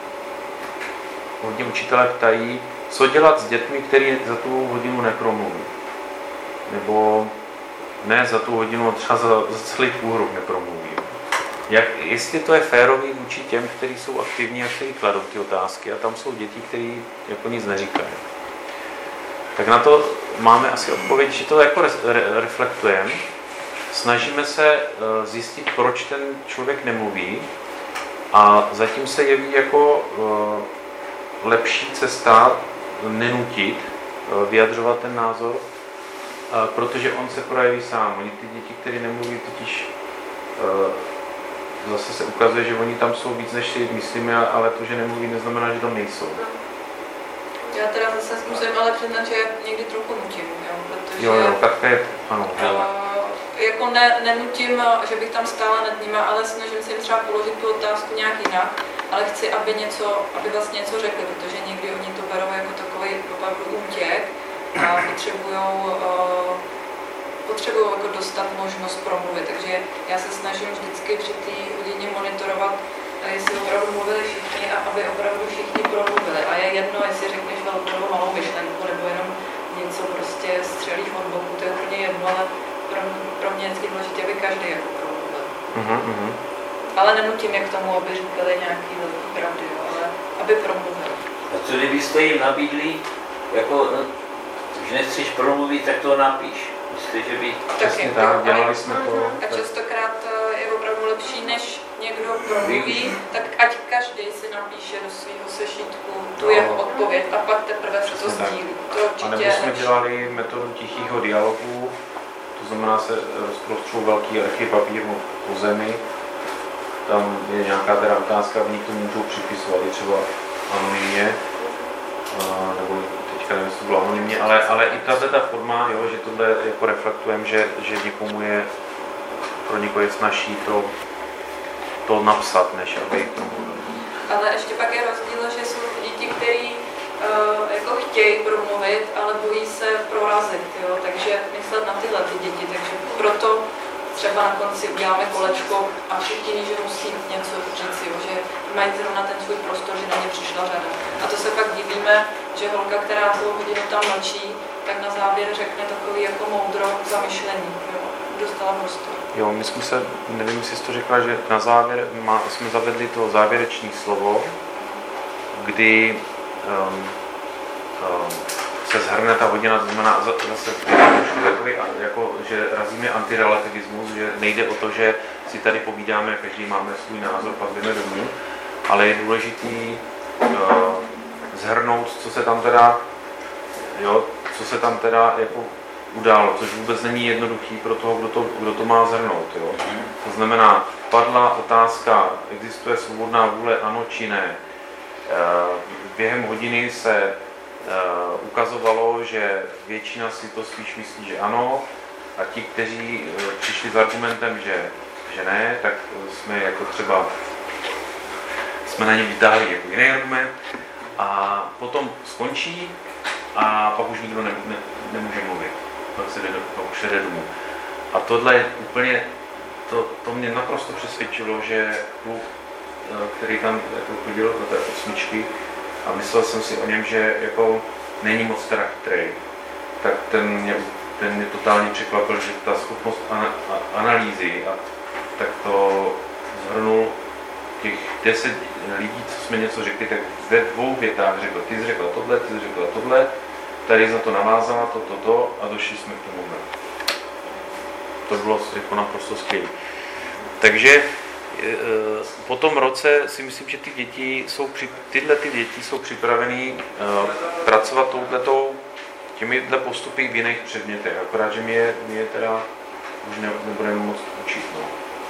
Speaker 2: hodně učitelé ptají, co dělat s dětmi, který za tu hodinu nepromluví. Nebo ne za tu hodinu, třeba za celý půl rok nepromluví. Jestli to je férový vůči těm, kteří jsou aktivní a kteří kladou ty otázky a tam jsou děti, které jako nic neříkají. Tak na to máme asi odpověď, že to jako reflektujeme. Snažíme se zjistit, proč ten člověk nemluví a zatím se jeví jako lepší cesta nenutit vyjadřovat ten názor, protože on se projeví sám. Oni ty děti, které nemluví, totiž zase se ukazuje, že oni tam jsou víc, než si myslíme, ale to, že nemluví, neznamená, že tam nejsou.
Speaker 3: Já teda zase musím ale přiznat, že někdy trochu nutím, jo, protože...
Speaker 2: Jo, Katka je, ano.
Speaker 3: Jako nenutím, že bych tam stála nad nima, ale snažím se jim třeba položit tu otázku nějak jinak, ale chci, aby vlastně něco řekli, protože někdy oni to berou jako takový opravdu útěk a potřebují jako dostat možnost promluvit, takže já se snažím vždycky při té hodině monitorovat, jestli opravdu mluvili všichni a aby opravdu všichni promluvili. A je jedno, jestli řekneš velkou malou myšlenku, nebo jenom něco prostě střelíš od boku, to je úplně jedno, ale pro mě je vždycky důležité, aby každý jako promluvil. Ale nenutím je k tomu, aby říkali nějaký velký pravdy, jo, ale aby promluvili.
Speaker 6: A co kdybyste jim nabídli, jako, že nechceš promluvit, tak to napíš. Myslíte, že by...
Speaker 2: Přesně tak, dělali jsme to.
Speaker 3: A častokrát je opravdu lepší, než někdo promluví, tak ať každý si napíše do svého sešítku tu jeho odpověď a pak teprve se to sdílí. To určitě
Speaker 2: a nebo jsme dělali metodu tichého dialogu, to znamená se rozprostřou velký archy papíru po zemi, tam je nějaká teda otázka, oni to můžou připisovat, je třeba anonymně, nebo teďka nevím, jestli to bylo anonymně, ale i ta forma, jo, že tohle jako reflektujeme, že někomu je, pro někoho je snažší to napsat, než aby to mluvil.
Speaker 3: Ale ještě pak je rozdíl, že jsou děti, které jako chtějí promluvit, ale bojí se prorazit, jo? Takže myslet na tyhle ty děti, takže proto třeba na konci uděláme kolečko a všichni ví, že musí něco říct, jo? Že mají zrovna ten svůj prostor, že na ně přišla řada. A to se pak divíme, že holka, která celou hodinu tam mlčí, tak na závěr řekne takový jako moudro zamyšlení, jo? Dostala prostor.
Speaker 2: Jo, my jsme se, nevím, jestli jsi to řekla, že na závěr jsme zavedli to závěrečné slovo, kdy se zhrne ta hodina, to znamená zase takový, jako, že razíme antirelativismus, že nejde o to, že si tady povídáme, každý máme svůj názor, pak jdeme domů, ale je důležitý zhrnout, co se tam teda jako událo, což vůbec není jednoduchý pro toho, kdo to má zhrnout. Jo. To znamená, padla otázka, existuje svobodná vůle, ano či ne. Během hodiny se ukazovalo, že většina si to spíš myslí, že ano, a ti, kteří přišli s argumentem, že ne, tak jsme jako třeba na ně vytáhli jako jiný argument a potom skončí a pak už nikdo nemůže mluvit, pak už jde domů. A tohle je úplně, to mě naprosto přesvědčilo, že kluk, který tam jako chodil do té 8, a myslel jsem si o něm, že jako není moc teda chytrý, tak ten mě totálně překvapil, že ta schopnost analýzy, a tak to zhrnul těch 10 lidí, co jsme něco řekli, tak ve 2 větách řekl, ty jsi řekla tohle, tady za to navázala, to a došli jsme k tomu. To bylo jako naprosto skvělé. Takže po tom roce si myslím, že tyhle děti jsou připravený pracovat těmihle postupy v jiných předmětech, akorát, že my je teda už nebudeme moc učit. No.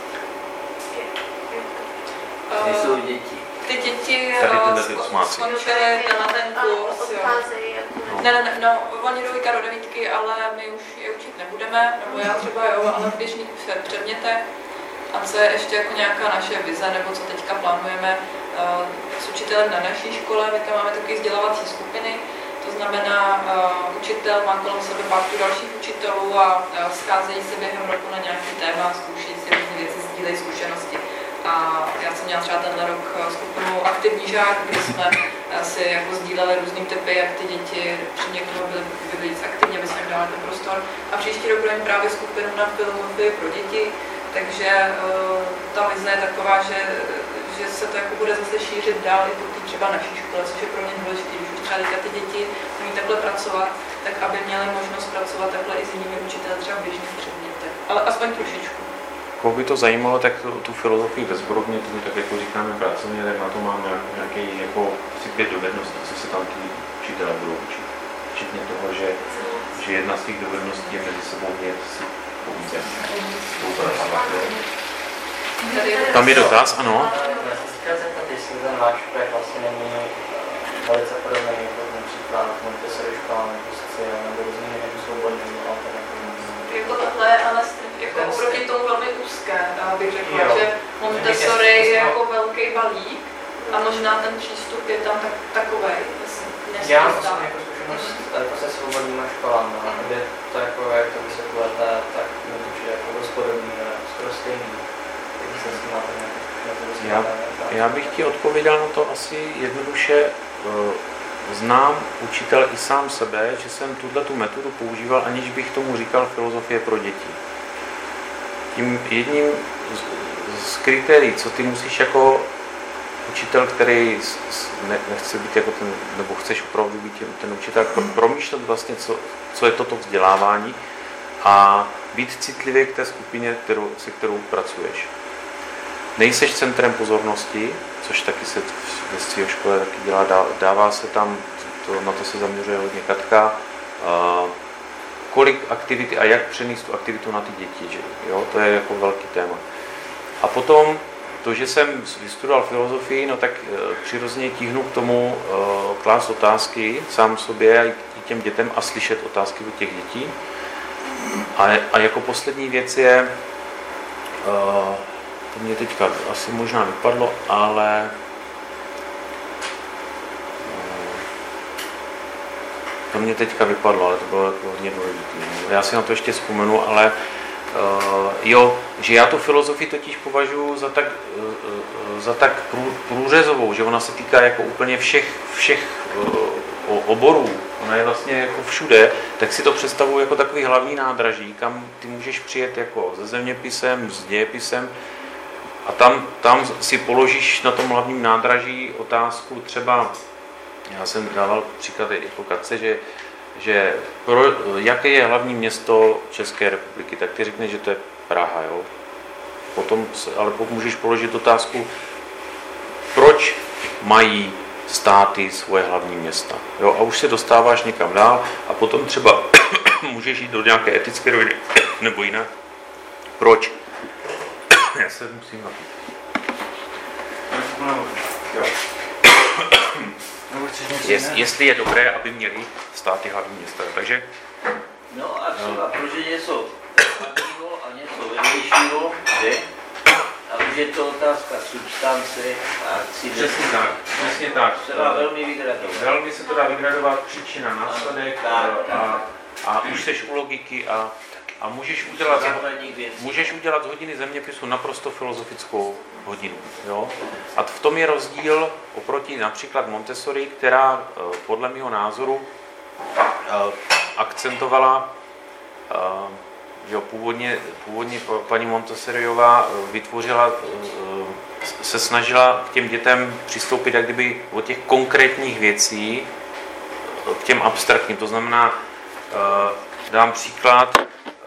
Speaker 6: Jsou děti.
Speaker 3: Ty děti
Speaker 7: skončily
Speaker 3: na ten kurz. No, oni jdou do 9, ale my už je učit nebudeme, nebo já třeba jo, ale v běžných předmětech. A co je ještě jako nějaká naše vize, nebo co teďka plánujeme s učitelem na naší škole, my máme takové vzdělávací skupiny, to znamená, učitel má kolem sebe partu dalších učitelů a scházejí se během roku na nějaký téma, zkoušejí si různé věci, sdílejí zkušenosti. A já jsem měla třeba tenhle rok skupinu Aktivní žák, kde jsme si jako sdíleli různý typy, jak ty děti při někoho byly víc aktivně, aby jsme jim dali ten prostor. A příští rok budeme právě skupinu na filmově pro děti, takže ta vize je taková, že se to jako bude zase šířit dál i po té třeba naší škole, což je pro mě důležité, když už třeba ty děti umí takhle pracovat, tak aby měly možnost pracovat takhle i s jinými učiteli třeba v běžných předmětech, ale aspoň trošičku.
Speaker 2: Koho by to zajímalo, tak tu filozofii ve Zborovně, tak jako říkáme pracovně, tak na to mám nějaký jako 5 dovedností, co se tam ty učitelé budou učit. Včetně toho, že jedna z těch dovedností je mezi sebou mět si povídat. Tam je dotaz, ano.
Speaker 9: Já jsem si chtěl zeptat, jestli ten váš projekt vlastně není velice podobný jako například Montessori škola nebo sociální nebo různými jako svobodnými alternativními.
Speaker 3: Jako tohle je ale jako oproti tomu velmi úzké, bych řekla, že Montessori je jako velký balík a možná ten přístup je tam takovej.
Speaker 9: Já mám jako zkušenost se svobodnýma školami, kde to jako, jak to vysvětlujete, tak mi to přijde jako dost podobný, skoro stejný.
Speaker 2: Já bych ti odpověděl na to asi jednoduše. Znám učitel i sám sebe, že jsem tu metodu používal, aniž bych tomu říkal filozofie pro děti. Tím jedním z kritérií, co ty musíš jako učitel, který nechce být jako ten, nebo chceš opravdu být ten učitel, promýšlet vlastně, co je toto vzdělávání a být citlivý k té skupině, se kterou pracuješ. Nejseš centrem pozornosti, což taky se ve střední škole taky dělá, dává se tam, na to se zaměřuje hodně Katka, kolik aktivity a jak přenést tu aktivitu na ty děti, že? Jo? To je jako velký téma. A potom to, že jsem vystudoval filozofii, no tak přirozeně tíhnu k tomu klást otázky sám sobě a i těm dětem a slyšet otázky od těch dětí. A jako poslední věc je, to mě teďka asi možná vypadlo, ale to bylo jako hodně důležité. Já si na to ještě vzpomenu, ale že já tu filozofii totiž považuji za tak průřezovou, že ona se týká jako úplně všech oborů, ona je vlastně jako všude, tak si to představuji jako takový hlavní nádraží, kam ty můžeš přijet jako se zeměpisem, s dějepisem a tam si položíš na tom hlavním nádraží otázku třeba, já jsem dával příklad jako Katce, že jaké je hlavní město České republiky, tak ty řekneš, že to je Praha, jo? Potom ale můžeš položit otázku, proč mají státy svoje hlavní města. Jo? A už se dostáváš někam dál a potom třeba můžeš jít do nějaké etické roviny nebo jinak. Proč? Já se musím napít. Jestli je dobré, aby měli státy hlavní města. Takže...
Speaker 6: No a třeba proč je něco hlavního a něco vedlejšího, že? A už je to otázka substance a akcí.
Speaker 2: Přesně tak.
Speaker 6: Se dá velmi vygradovat.
Speaker 2: Velmi se to dá vygradovat, příčina, následek a už seš u logiky a můžeš udělat z hodiny zeměpisu naprosto filozofickou hodinu. Jo? A v tom je rozdíl oproti například Montessori, která podle mého názoru akcentovala, jo, původně paní Montessoriová vytvořila, se snažila k těm dětem přistoupit jak kdyby od těch konkrétních věcí k těm abstraktním. To znamená, dám příklad,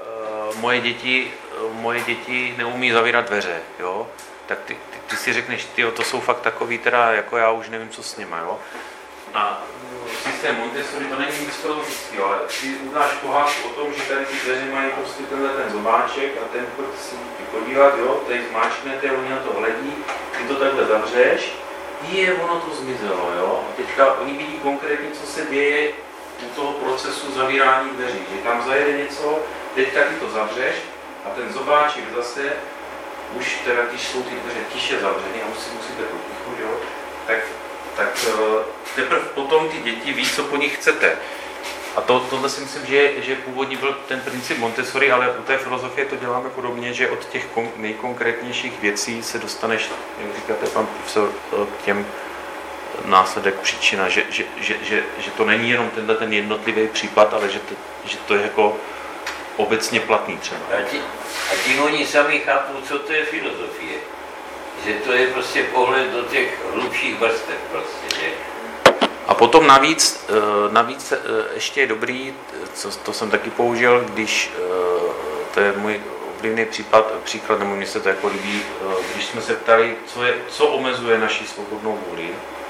Speaker 2: moje děti neumí zavírat dveře, jo? Tak ty si řekneš, tyjo, to jsou fakt takový, teda jako já už nevím, co s nima, jo? A systém Montessori to není nic filozofický, ale ty uznáš pohádku o tom, že tady ty dveře mají prostě tenhle ten zobáček a ten si podívat, jo, tady zmáčknete, oni na to hledí, ty to takhle zavřeš, ono to zmizelo, jo? A teďka oni vidí konkrétně, co se děje u toho procesu zavírání dveří, že tam zajede něco, teďka ty to zavřeš a ten zobáček zase, už teda, když jsou ty dveře tiše zavřeny a už si musíte potichu, jo, tak teprve potom ty děti ví, co po nich chcete. A tohle si myslím, že původní byl ten princip Montessori, ale u té filozofie to děláme podobně, že od těch nejkonkrétnějších věcí se dostaneš, jak říkáte pan profesor, k těm následek, příčina, že to není jenom ten jednotlivý případ, ale že to je jako obecně platný třeba.
Speaker 6: A tím oni sami chápou, co to je filozofie. Že to je prostě pohled do těch hlubších vrstev prostě, že?
Speaker 2: A potom navíc ještě je dobrý, to jsem taky použil, když, to je můj oblíbený příklad, nebo mně se to jako líbí, když jsme se ptali, co omezuje naši svobodnou vůli,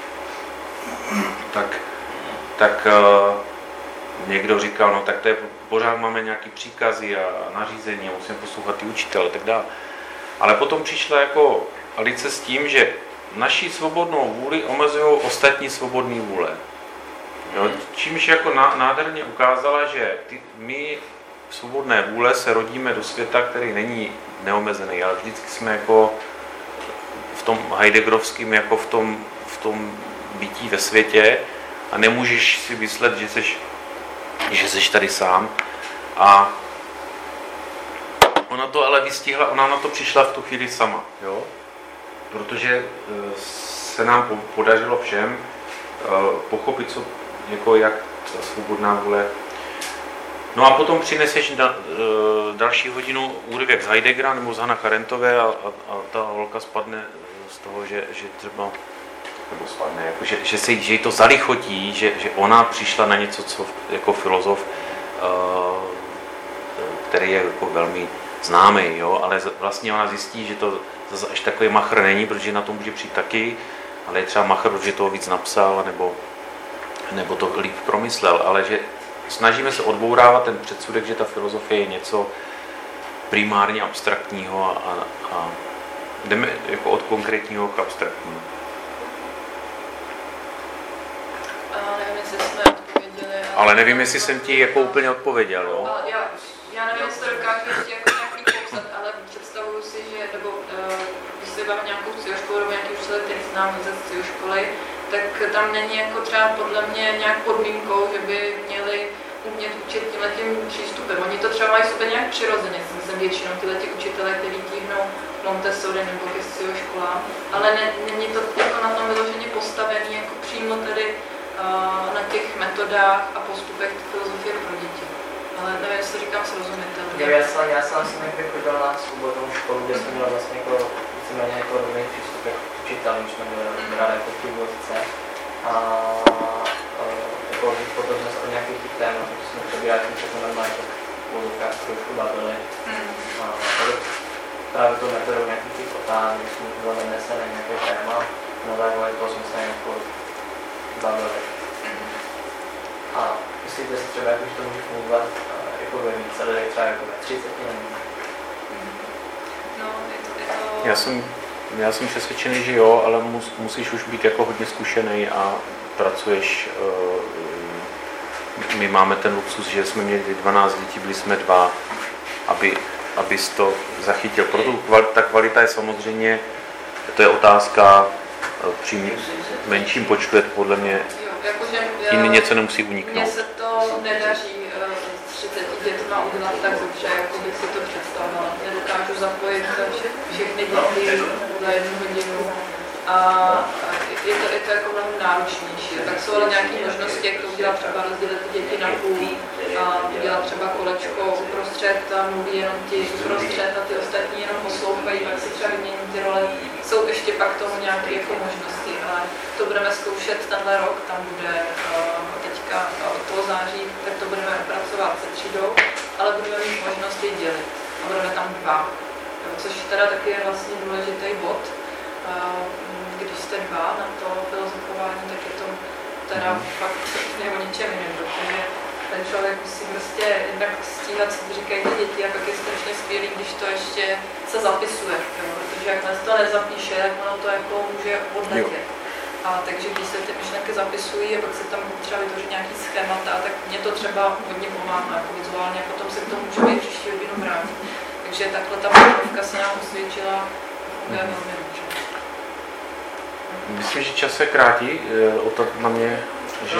Speaker 2: tak někdo říkal, no tak to je, pořád máme nějaký příkazy a nařízení a musíme poslouchat ty učitele a tak dále. Ale potom přišla jako Alice s tím, že naši svobodnou vůli omezují ostatní svobodné vůle. Jo, čímž jako nádherně ukázala, že my svobodné vůle se rodíme do světa, který není neomezený, ale vždycky jsme jako v tom heideggerovském, jako v tom bytí ve světě a nemůžeš si myslet, že seš tady sám. A ona to ale vystihla, ona na to přišla v tu chvíli sama, jo? Protože se nám podařilo všem pochopit, jak ta svobodná vůle. No a potom přineseš další hodinu úryvek z Heideggera nebo z Hannah Arendtové a ta holka spadne z toho, že třeba nebo spadne, jako, že jí to zalichotí, že ona přišla na něco, co jako filozof, který je jako velmi známý, jo, ale vlastně ona zjistí, že to zase až takový machr není, protože na to může přijít taky, ale je třeba machr, protože toho víc napsal, nebo to líp promyslel, ale že snažíme se odbourávat ten předsudek, že ta filozofie je něco primárně abstraktního a jdeme jako od konkrétního k abstraktnímu. Ale nevím, jestli jsem ti jako úplně odpověděl, jo?
Speaker 3: Já nevím, jestli to dokážu ještě jako nějaký popsat, ale představuju si, že, nebo když se bavím nějakou cíhoškolu nebo nějaký učitel, který znám ze cíhoškoly, tak tam není jako třeba podle mě nějak podmínkou, že by měli umět učit tímhletím přístupem. Oni to třeba mají sobě nějak přirozeně, si myslím většinou tyhleti učitelé, kteří tíhnou Montessori nebo ke cíhoškolám, ale není to jako na tom vyloženě postavený jako přímo tady na těch metodách a postupech filozofie pro děti. Ale nevím, jestli to říkám srozumitelně.
Speaker 9: Já jsem někdy chodil na svobodnou školu, kde jsem měl vlastně víceméně jako rovný přístup jako učitel, když jsme měli rád jako průvodce. A položit pozornost o nějakých těch témat, protože jsme přebírali tím všechno normálně tak v trošku bavili. A právě to metodou nějakých těch otázek, jsme bylo vynesené nějaké téma, na základě toho jsme se nějak bavili. A myslíte si třeba, jak už to může fungovat jako ve více lidech, třeba jako ve 30 nebo?
Speaker 3: No, je to...
Speaker 2: Já jsem přesvědčený, že jo, ale musíš už být jako hodně zkušený a pracuješ. My máme ten luxus, že jsme měli 12 dětí, byli jsme 2, abys to zachytil. Proto ta kvalita je samozřejmě, to je otázka při menším počtu, je to podle mě, jim něco nemusí uniknout.
Speaker 3: Mně se to nedaří 30 dětma udělat tak dobře, jako bych si to představila. Nedokážu zapojit všechny děti za 1 hodinu a je to jako mnohem náročnější. Tak jsou ale nějaké možnosti, jak to udělat, třeba rozdělit ty děti na půl a udělat třeba kolečko uprostřed a mluví jenom ti uprostřed a ty ostatní jenom poslouchají, pak si třeba vymění ty role. Jsou ještě pak tomu nějaké jako možnosti, ale to budeme zkoušet tenhle rok, tam bude teďka od toho září, tak to budeme pracovat se třídou, ale budeme mít možnost je dělit a budeme tam 2, což teda taky je vlastně důležitý bod. Když jste 2 na to filozofování, tak je to teda fakt o ničem jiném, protože ten člověk musí prostě jednak stíhat, co říkají ty děti, a pak je strašně skvělý, když to ještě se zapisuje, jo? Protože jakmile se to nezapíše, tak ono to jako může odletět. A takže když se ty myšlenky zapisují a pak se tam třeba vytvořit nějaký schémata, tak mě to třeba hodně pomáhá jako vizuálně a potom se k tomu můžeme i příští hodinu vrátit. Takže takhle ta mluvíka se nám osvědčila, funguje velmi dobře.
Speaker 2: Myslím, že čas se krátí, na mě, že...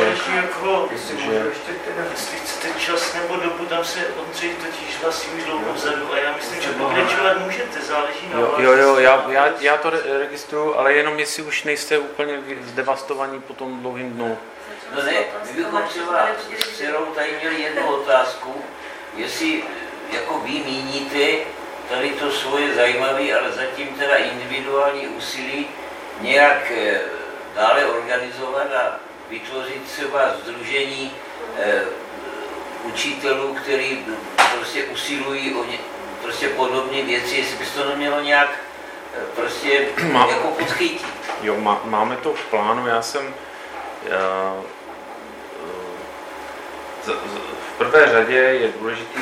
Speaker 1: Jestli chcete čas nebo dobu, tam se Ondřej totiž hlasí už dlouho vzadu a já myslím, že pokračovat můžete, záleží na vás.
Speaker 2: Jo, já to registruju, ale jenom jestli už nejste úplně zdevastovaní po tom dlouhým dnu.
Speaker 6: No ne, my bychom třeba s Cerou tady měli jednu otázku, jestli jako vy míníte tady to svoje zajímavé, ale zatím teda individuální úsilí nějak dále organizovat a vytvořit třeba sdružení učitelů, kteří prostě usilují o prostě podobné věci, jestli by to nemělo nějak prostě jako podchytit.
Speaker 2: Jo, máme to v plánu, já jsem v prvé řadě je důležitý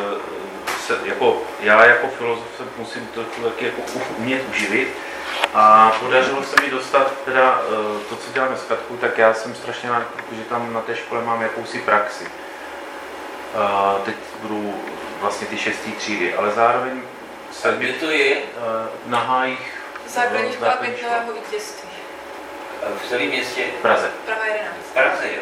Speaker 2: já jako filozof se musím trochu taky jako umět uživit. A podařilo se mi dostat teda to, co děláme s Katkou, tak já jsem strašně rád, protože tam na té škole mám jakousi praxi. Teď budu vlastně ty 6. třídy, ale zároveň se...
Speaker 6: Kde to je?
Speaker 2: Na Hájích.
Speaker 3: Základní škola Květnového vítězství.
Speaker 6: V celém městě?
Speaker 2: V Praze.
Speaker 3: Praha 11.
Speaker 6: V Praze, jo.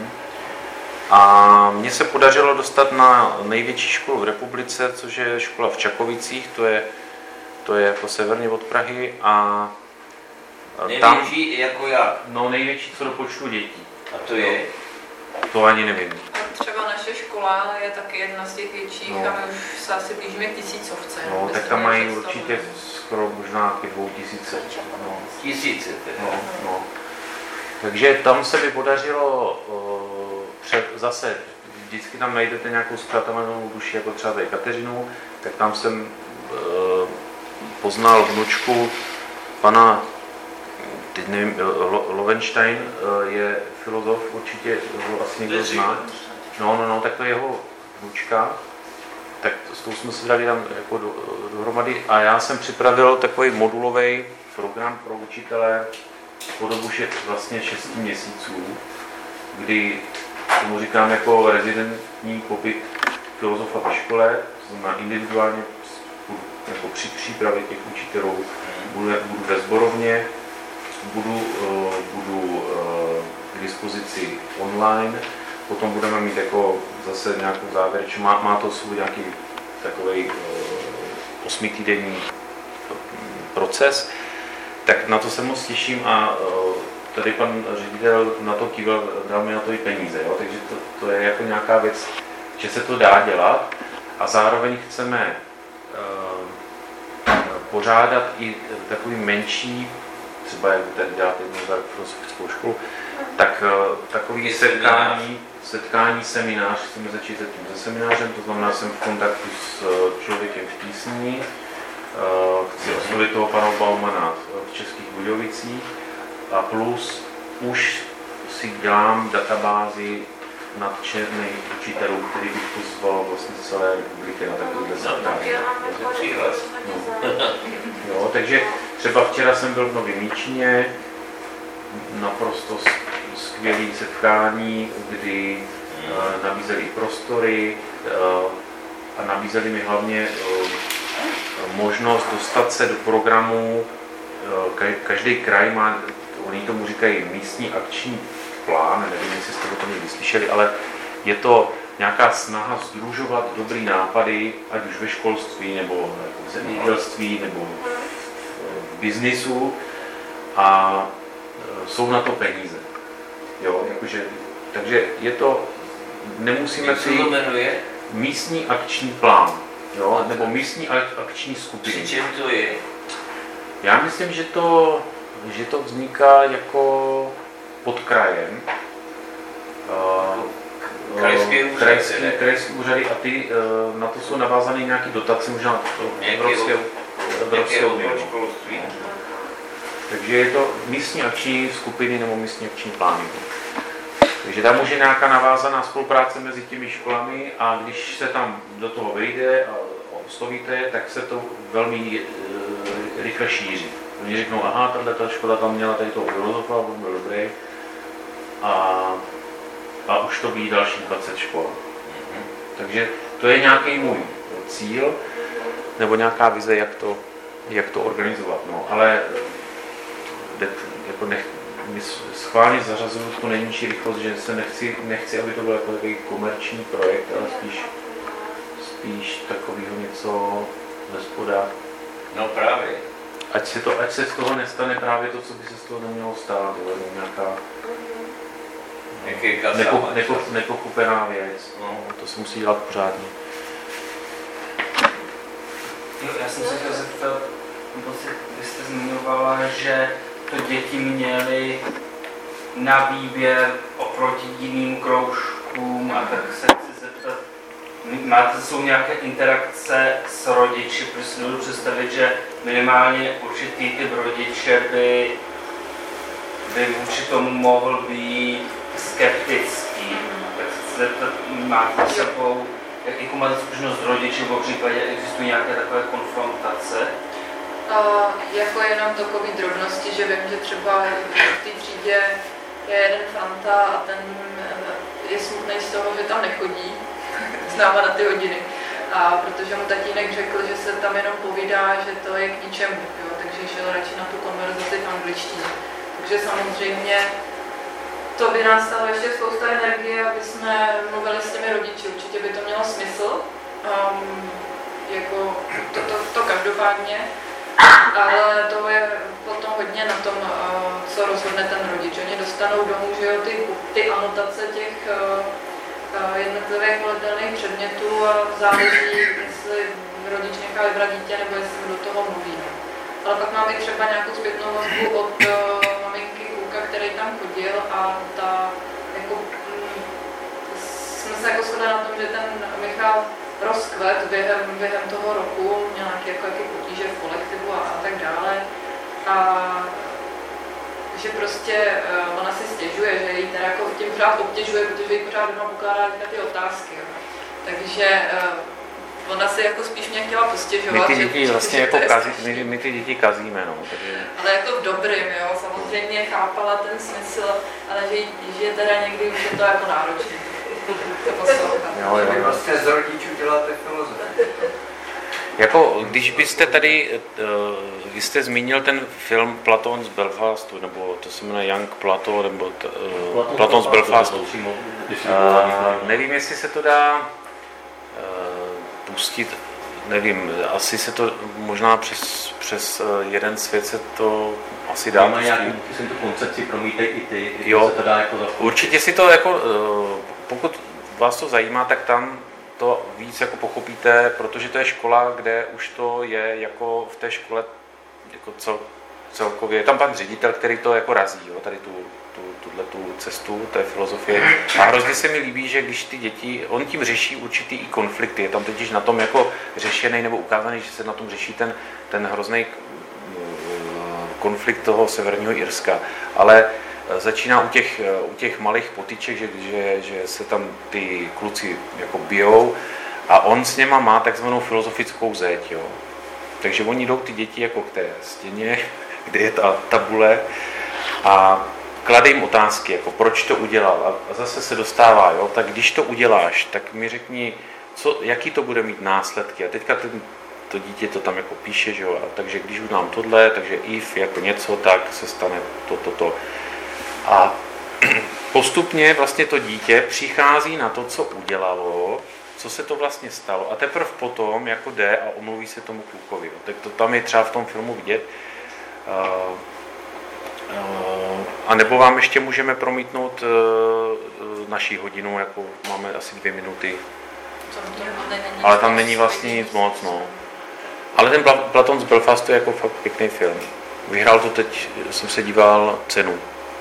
Speaker 2: A mně se podařilo dostat na největší školu v republice, což je škola v Čakovicích, to je jako severně od Prahy a tam...
Speaker 6: Největší jako jak?
Speaker 2: No největší co do počtu dětí.
Speaker 6: A to je?
Speaker 2: To ani nevím.
Speaker 3: A třeba naše škola je taky jedna z těch větších a my už se asi blížíme k 1000.
Speaker 2: No, tak tam mají určitě skoro možná k 2000. No.
Speaker 6: 1000.
Speaker 2: No. Takže tam se mi podařilo zase, vždycky tam najdete nějakou zkratovanou duši, jako třeba tady Kateřinu, tak tam jsem poznal vnučku pana, teď nevím, Lovenstein je filozof, určitě ho asi někdo zná. No, tak to je jeho vnučka, tak s tou jsme se dali tam jako dohromady a já jsem připravil takový modulový program pro učitele po dobu vlastně 6 měsíců, kdy tomu říkám jako rezidentní pobyt filozofa ve škole, to znamená individuálně jako při přípravě těch učitelů, budu ve sborovně, budu k dispozici online, potom budeme mít jako zase nějakou závěrečnou, má to svůj nějaký takový 8týdenní proces, tak na to se moc těším a tady pan ředitel na to kýval, dal mi na to i peníze, jo? Takže to je jako nějaká věc, že se to dá dělat a zároveň chceme pořádat i takový menší třeba jak tady děláte jednou za filozofickou školu, tak takový setkání, seminář, chceme začít se seminářem, to znamená, jsem v kontaktu s člověkem v tísni, chci oslovit toho pana Baumana v Českých Budějovicích a plus už si dělám databázi nadčerných učitelů, který bych pozval vlastně z celé republiky na takovýhle setkání. Jo, takže třeba včera jsem byl v Novém Míčině, naprosto skvělé setkání, kdy nabízeli prostory a nabízeli mi hlavně možnost dostat se do programu. Každý kraj má, oni tomu říkají místní akční plán, nevím, jestli jste o tom někdy slyšeli, ale je to nějaká snaha sdružovat dobrý nápady, ať už ve školství, nebo v zemědělství, nebo v biznisu a jsou na to peníze. Jo, jakože, takže je to, nemusíme si místní akční plán, jo, nebo místní akční skupiny.
Speaker 6: Při čem to je?
Speaker 2: Já myslím, že to vzniká jako pod krajem. Krajské úřady a ty na to jsou navázané nějaké dotace, možná evropského školství. Takže je to místní akční skupiny nebo místní akční plány. Takže tam může nějaká navázaná spolupráce mezi těmi školami a když se tam do toho vejde a oslovíte, tak se to velmi rychle šíří. Oni řeknou, aha, tato škola tam měla tady toho filozofa, on byl dobrý. A už to být další 20 škol. Takže to je nějaký můj cíl, nebo nějaká vize, jak to organizovat. No, ale jako schválně zařazuju tu nejnižší rychlost, že se nechci, aby to byl jako takový komerční projekt, ale spíš takového něco ze spoda.
Speaker 6: No právě.
Speaker 2: Ať se z toho nestane právě to, co by se z toho nemělo stát, nebo nějaká nepochopená věc. No, to se musí dělat pořádně.
Speaker 10: Jo, já jsem se chtěl zeptat, vy jste zmiňovala, že to děti měly na výběr oproti jiným kroužkům a tak se chci zeptat, jsou nějaké interakce s rodiči, protože si dovedu představit, že minimálně určitý typ rodiče by vůči tomu mohl být skeptický. Tak se chci zeptat, máte s sebou, jakou máte zkušenost s rodiči, v případě existují nějaké takové konfrontace?
Speaker 3: Jako jenom takové drobnosti, že vím, že třeba v té třídě je jeden Franta a ten je smutný z toho, že tam nechodí s náma na ty hodiny. A protože mu tatínek řekl, že se tam jenom povídá, že to je k ničemu, jo, takže šel radši na tu konverzaci v angličtině. Takže samozřejmě to by nás stalo ještě spousta energie, aby jsme mluvili s těmi rodiči. Určitě by to mělo smysl, jako to každopádně. Ale to je potom hodně na tom, co rozhodne ten rodič. Oni dostanou domů, že jo, ty anotace těch jednotlivých volitelných předmětů a záleží, jestli rodič nechá vybrat dítě, nebo jestli do toho mluví. No. Ale pak mám i třeba nějakou zpětnou vazbu od maminky kluka, který tam chodil a ta, jako, jsme se jako shodli na tom, že ten Michal rozkvet během toho roku, měl nějaké potíže v kolektivu a tak dále. A že prostě ona si stěžuje, že jí teda jako tím pořád obtěžuje, protože jí pořád doma pokládá na ty otázky. Jo. Takže ona si jako spíš mě chtěla postěžovat.
Speaker 2: My ty děti vlastně jako my ty děti kazíme, no. Takže...
Speaker 3: Ale jako v dobrým, jo, samozřejmě chápala ten smysl, ale že teda někdy už je to jako náročné.
Speaker 5: Vy vlastně z rodičů děláte filozofii.
Speaker 2: Jako, když byste tady, vy jste zmínil ten film Platon z Belfastu, nebo to se jmenuje Young Plato, nebo Platon z Belfastu. Nevím, jestli se to dá pustit, nevím, asi se to možná přes jeden svět se to asi dá pustit.
Speaker 4: Jsem tu koncepci promítají i ty,
Speaker 2: jo,
Speaker 4: se to dá jako
Speaker 2: určitě si to jako, pokud vás to zajímá, tak tam to víc jako pochopíte, protože to je škola, kde už to je jako v té škole jako celkově, je tam pan ředitel, který to jako razí, jo, tady tu cestu té filozofie. A hrozně se mi líbí, že když ty děti, on tím řeší určitý i konflikty, je tam totiž na tom jako řešený nebo ukázaný, že se na tom řeší ten hrozný konflikt toho severního Irska, ale začíná u těch malých potyček, že se tam ty kluci jako bijou a on s něma má takzvanou filozofickou zeď, jo. Takže oni jdou ty děti jako k té stěně, kde je ta tabule a klade jim otázky, jako proč to udělal a zase se dostává, jo, tak když to uděláš, tak mi řekni, jaký to bude mít následky a teďka to dítě to tam jako píše, že jo, a takže když udělám tohle, takže if jako něco, tak se stane to. A postupně vlastně to dítě přichází na to, co udělalo, co se to vlastně stalo a teprve potom jako jde a omluví se tomu klukovi. Tak to tam je třeba v tom filmu vidět. A nebo vám ještě můžeme promítnout naší hodinu, jako máme asi 2 minuty. Ale tam není vlastně nic moc, no. Ale ten Platon z Belfastu je jako fakt pěkný film. Vyhrál to teď, jsem se díval, cenu.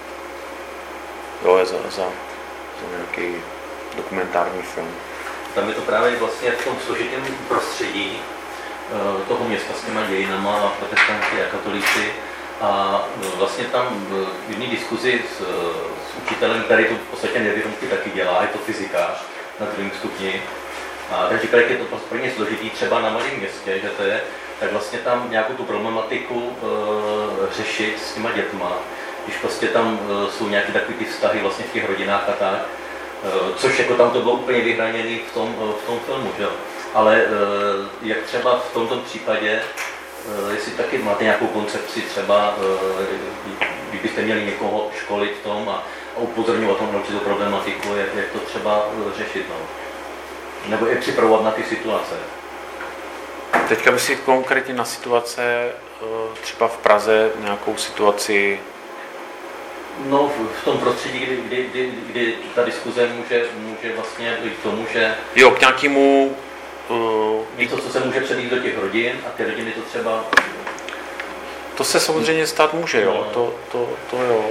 Speaker 2: Jo, za nějaký dokumentární film.
Speaker 4: Tam je to právě vlastně v tom složitém prostředí toho města s těma dějinama a protestanti a katolíci. A vlastně tam v jedné diskuzi s učitelem, který to v podstatě nevědomky taky dělá, je to fyzikář na 2. stupni. A tak říkal, jak je to prostě složitý třeba na malém městě, že to je, tak vlastně tam nějakou tu problematiku řešit s těma dětma, když prostě tam jsou nějaké takové ty vztahy vlastně v těch rodinách a tak, což jako tam to bylo úplně vyhraněné v tom filmu, že jo. Ale jak třeba v tomto případě, jestli taky máte nějakou koncepci třeba, kdybyste měli někoho školit v tom a upozorňovat na určitou problematiku, jak to třeba řešit, no. Nebo je připravovat na ty situace.
Speaker 2: Teďka by si konkrétně na situace, třeba v Praze, nějakou situaci.
Speaker 4: No, v tom prostředí, kdy ta diskuze může vlastně dojít k tomu, že...
Speaker 2: Jo, k nějakému...
Speaker 4: Něco, co se může předjít do těch rodin a ty rodiny to třeba...
Speaker 2: To se samozřejmě stát může, jo. To jo.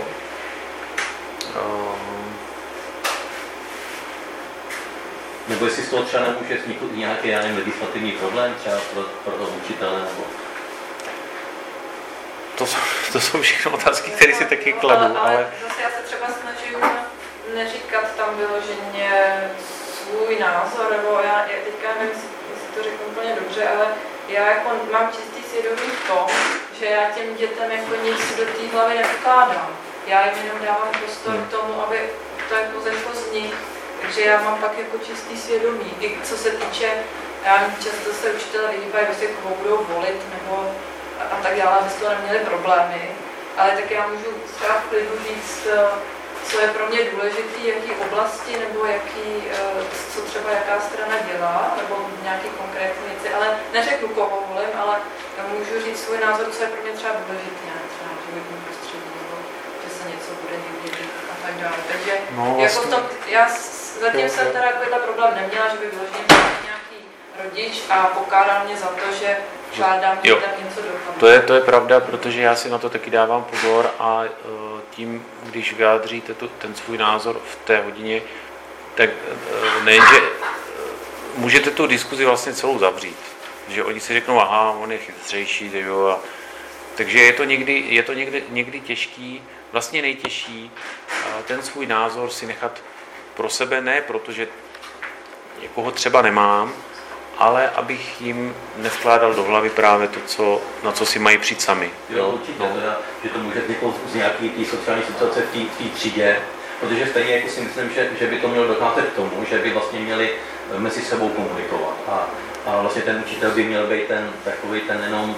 Speaker 4: Nebo jestli z toho třeba nemůže vzniknout nějaký, já nevím, legislativní problém třeba pro toho učitele, nebo...
Speaker 2: To jsou všechno otázky, které si taky kladu,
Speaker 3: ale zase já se třeba snažím neříkat tam vyloženě svůj názor, nebo já teďka nevím, jestli to řeknu úplně dobře, ale já jako mám čistý svědomí v tom, že já těm dětem jako nic do té hlavy nevkládám. Já jim jenom dávám prostor k tomu, aby to jako zešlo z nich. Takže já mám pak jako čistý svědomí. I co se týče, já často se učitelé vyhýbají, jestli koho budou volit, nebo a tak dále, aby z toho neměli problémy. Ale tak já můžu třeba v klidu říct, co je pro mě důležité, jaký oblasti, nebo co třeba jaká strana dělá, nebo nějaké konkrétní věci. Ale neřeknu, koho volím, ale můžu říct svůj názor, co je pro mě třeba důležité, třeba v životním prostředí, nebo že se něco bude někdy dít a tak dále. Takže
Speaker 2: no,
Speaker 3: jako v tom, já zatím jsem teda takovýhle problém neměla, že by vyloženě byl nějaký rodič a pokárál mě za to, že žádám dětem něco dokonat.
Speaker 2: To je pravda, protože já si na to taky dávám pozor a tím, když vyjádříte ten svůj názor v té hodině, tak nejenže můžete tu diskuzi vlastně celou zavřít. Že oni si řeknou, aha, on je chytřejší, jo, takže je to někdy těžký, vlastně nejtěžší ten svůj názor si nechat pro sebe, ne protože jako ho třeba nemám, ale abych jim nevkládal do hlavy právě to, na co si mají přijít sami.
Speaker 4: Jo, určitě, že to může vzniknout z nějaké sociální situace v té třídě, protože stejně jako si myslím, že by to mělo docházet k tomu, že by vlastně měli mezi sebou komunikovat. A vlastně ten učitel by měl být ten jenom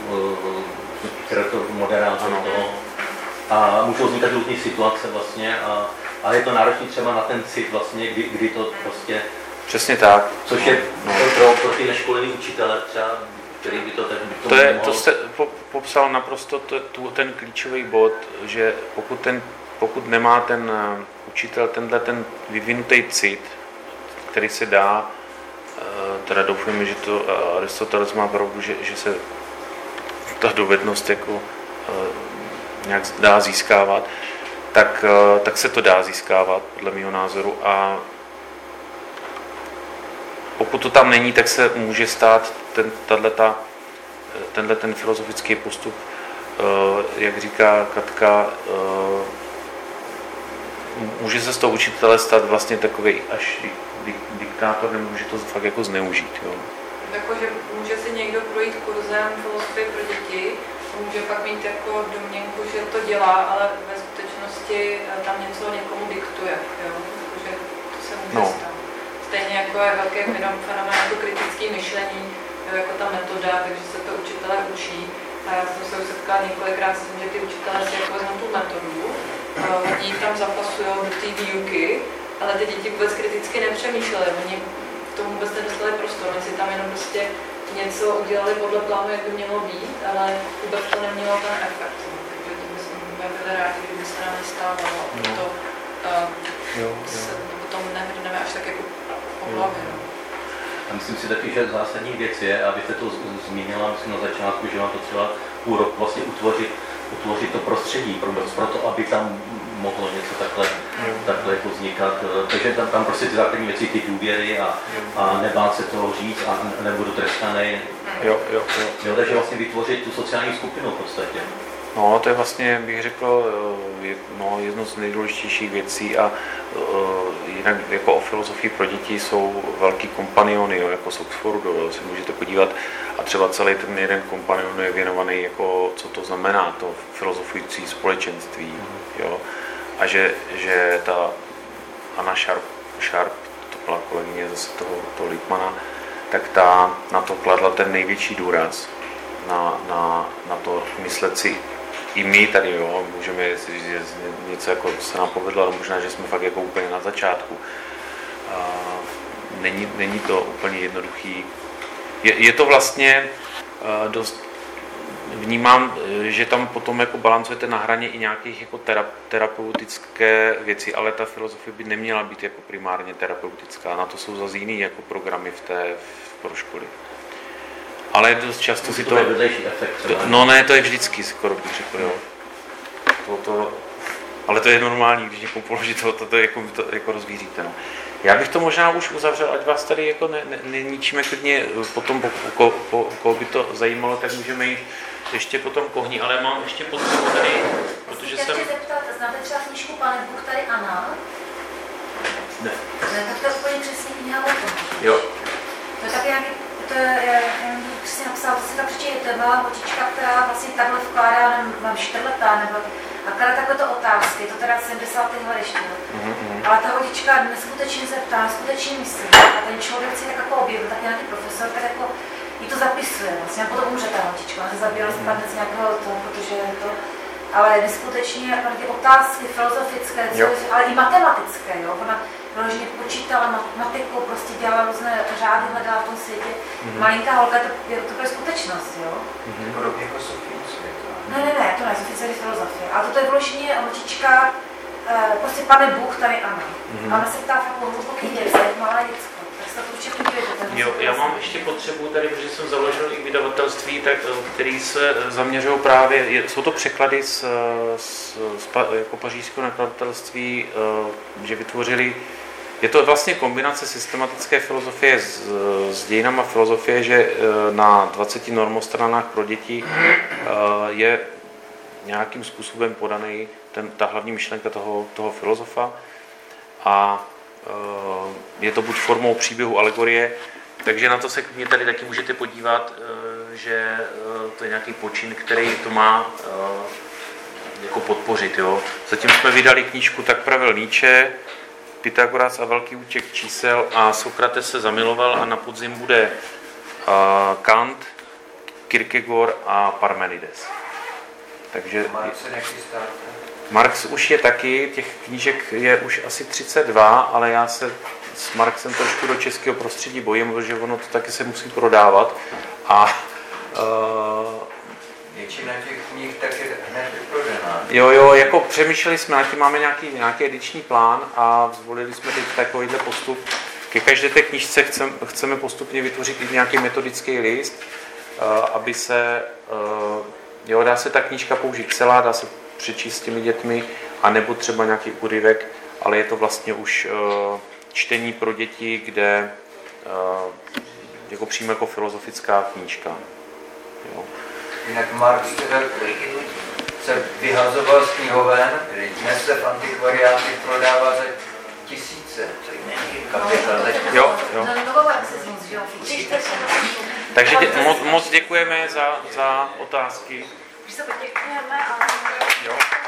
Speaker 4: moderátor toho. A můžou vznikat různé situace vlastně a je to náročné třeba na ten cit vlastně, kdy to prostě...
Speaker 2: Přesně tak.
Speaker 4: Což je pro ty neškolený učitele třeba, který by to tak
Speaker 2: to jste popsal naprosto ten klíčový bod, že pokud nemá ten učitel ten vyvinutý cit, který se dá, teda doufujeme, že to Aristoteles má pravdu, že se ta dovednost jako nějak dá získávat, tak se to dá získávat, podle mého názoru. A pokud to tam není, tak se může stát tenhle filozofický postup, jak říká Katka, může se z toho učitele stát vlastně takový až diktátor, nebo může to fakt jako zneužít. Jo.
Speaker 3: Jakože může si někdo projít kurzem filozofie pro děti, může pak mít jako domněnku, že to dělá, ale ve skutečnosti tam něco někomu diktuje. Jo. Jakože to se může stát. Stejně jako je velký fenomén jako kritické myšlení, jo, jako ta metoda, takže se to učitelé učí. A já jsem se už setkala několikrát s tím, že ty učitelé si jako vezmou tu metodu, oni tam zapasují do té výuky, ale ty děti vůbec kriticky nepřemýšleli, oni k tomu vůbec nedostali prostor, oni si tam jenom prostě něco udělali podle plánu, jak by mělo být, ale vůbec to nemělo ten efekt. Takže to bychom byli rádi, kdyby se nám nestávalo, a proto se potom nehrneme až tak jako po hlavě.
Speaker 4: A myslím si taky, že zásadní věc je, abyste to zmínila, myslím na začátku, že vám to třeba půl rok vlastně utvořit to prostředí, proto aby tam mohlo něco takhle jako vznikat. Takže tam prostě ty základní věci, ty důvěry a nebát se toho říct a nebudu trestaný. Jo, takže vlastně vytvořit tu sociální skupinu v podstatě.
Speaker 2: No, to je vlastně, bych řekl, jedno z nejdůležitějších věcí a jinak jako o filozofii pro děti jsou velký kompaniony, jo, jako z Oxfordu, si můžete podívat a třeba celý ten jeden kompanion je věnovaný jako, co to znamená, to filozofující společenství, jo, a že ta Anna Sharp, to byla kolegyně zase toho Lippmana, tak ta na to kladla ten největší důraz, na to myslet si i my tady, jo, můžeme říct, že něco jako se nám povedlo, ale možná, že jsme fakt jako úplně na začátku. Není to úplně jednoduchý. Je to vlastně dost, vnímám, že tam potom jako balancujete na hraně i nějakých jako terapeutické věci, ale ta filozofie by neměla být jako primárně terapeutická. Na to jsou zase jiný jako programy pro školy. Ale dost často si to... No ne, to je vždycky, skoro bych řekl, jo. Ale to je normální, když někomu položíte to jako rozvíříte. No. Já bych to možná už uzavřel, ať vás tady jako ničíme klidně, potom koho by to zajímalo, tak můžeme jít ještě potom kohní, ale mám ještě potřebu tady, protože jsem...
Speaker 11: Chci zeptat, znáte třeba knížku Pane Bůh, tady Anna?
Speaker 2: Ne.
Speaker 11: Tak to je úplně přesně kniha o tom.
Speaker 2: Jo.
Speaker 11: To je taky nějaký, to je, přesně napsala, to si tak přečtějí, to je malá holčička, která vlastně takhle vkládá, mám 4letá, nebo a klade takové otázky, to teda 70. let ještě. Ale ta holčička neskutečně se ptá, skutečně myslí. A ten člověk si tak jako objevil, tak nějaký profesor, tak jako jí to zapisuje. Vlastně a potom umře ta holčička, ona se zabíjela z nějakého toho, protože to, ale neskutečně ty otázky filozofické, ale i matematické, jo. Ona vyloženě počítala matematiku, prostě dělala různé řády, hledala v tom světě. Malinká holka, to je skutečnost, jo.
Speaker 5: Podobně jako Sofie světa.
Speaker 11: Ne, to ne, Sofie filozofie. Ale toto je vyloženě holčička, prostě Pane Bůh, tady Anna. A ona se ptá fakt o hluboký věcech, malá děcko. Tak se to určitě podívejte.
Speaker 2: Jo, já mám ještě potřebu tady, protože jsem založil i vydavatelství, který se zaměřují právě, jsou to překlady z jako pařížského nakladatelství, že vytvořili. Je to vlastně kombinace systematické filozofie s dějinama filozofie, že na 20 normostranách pro děti je nějakým způsobem podaný ta hlavní myšlenka toho filozofa a je to buď formou příběhu, alegorie, takže na to se klidně tady taky můžete podívat, že to je nějaký počin, který to má jako podpořit. Jo. Zatím jsme vydali knížku Tak pravil Nietzsche, Pythagoras a velký útěk čísel a Sokrates se zamiloval a na podzim bude Kant, Kierkegaard a Parmenides. Takže Marx už je taky, těch knížek je už asi 32, ale já se s Marxem trošku do českého prostředí bojím, protože ono to taky se musí prodávat. A
Speaker 5: většina těch knih tak je hned vyprodaná.
Speaker 2: Jo, jako přemýšleli jsme, na tím máme nějaký ediční plán a zvolili jsme teď takovýhle postup. Ke každé té knížce chceme postupně vytvořit i nějaký metodický list, aby se, dá se ta knížka použít celá, dá se přečíst s těmi dětmi, anebo třeba nějaký úryvek, ale je to vlastně už čtení pro děti, kde jako přímo jako filozofická knížka. Jo.
Speaker 5: Jinak Marx se vyhazoval z knihoven, dnes se v antikvariáty prodává za tisíce.
Speaker 2: Jo.
Speaker 11: Novomarxismus, jo.
Speaker 2: Takže moc děkujeme za otázky.
Speaker 11: Když se poděkujeme a...
Speaker 2: Jo.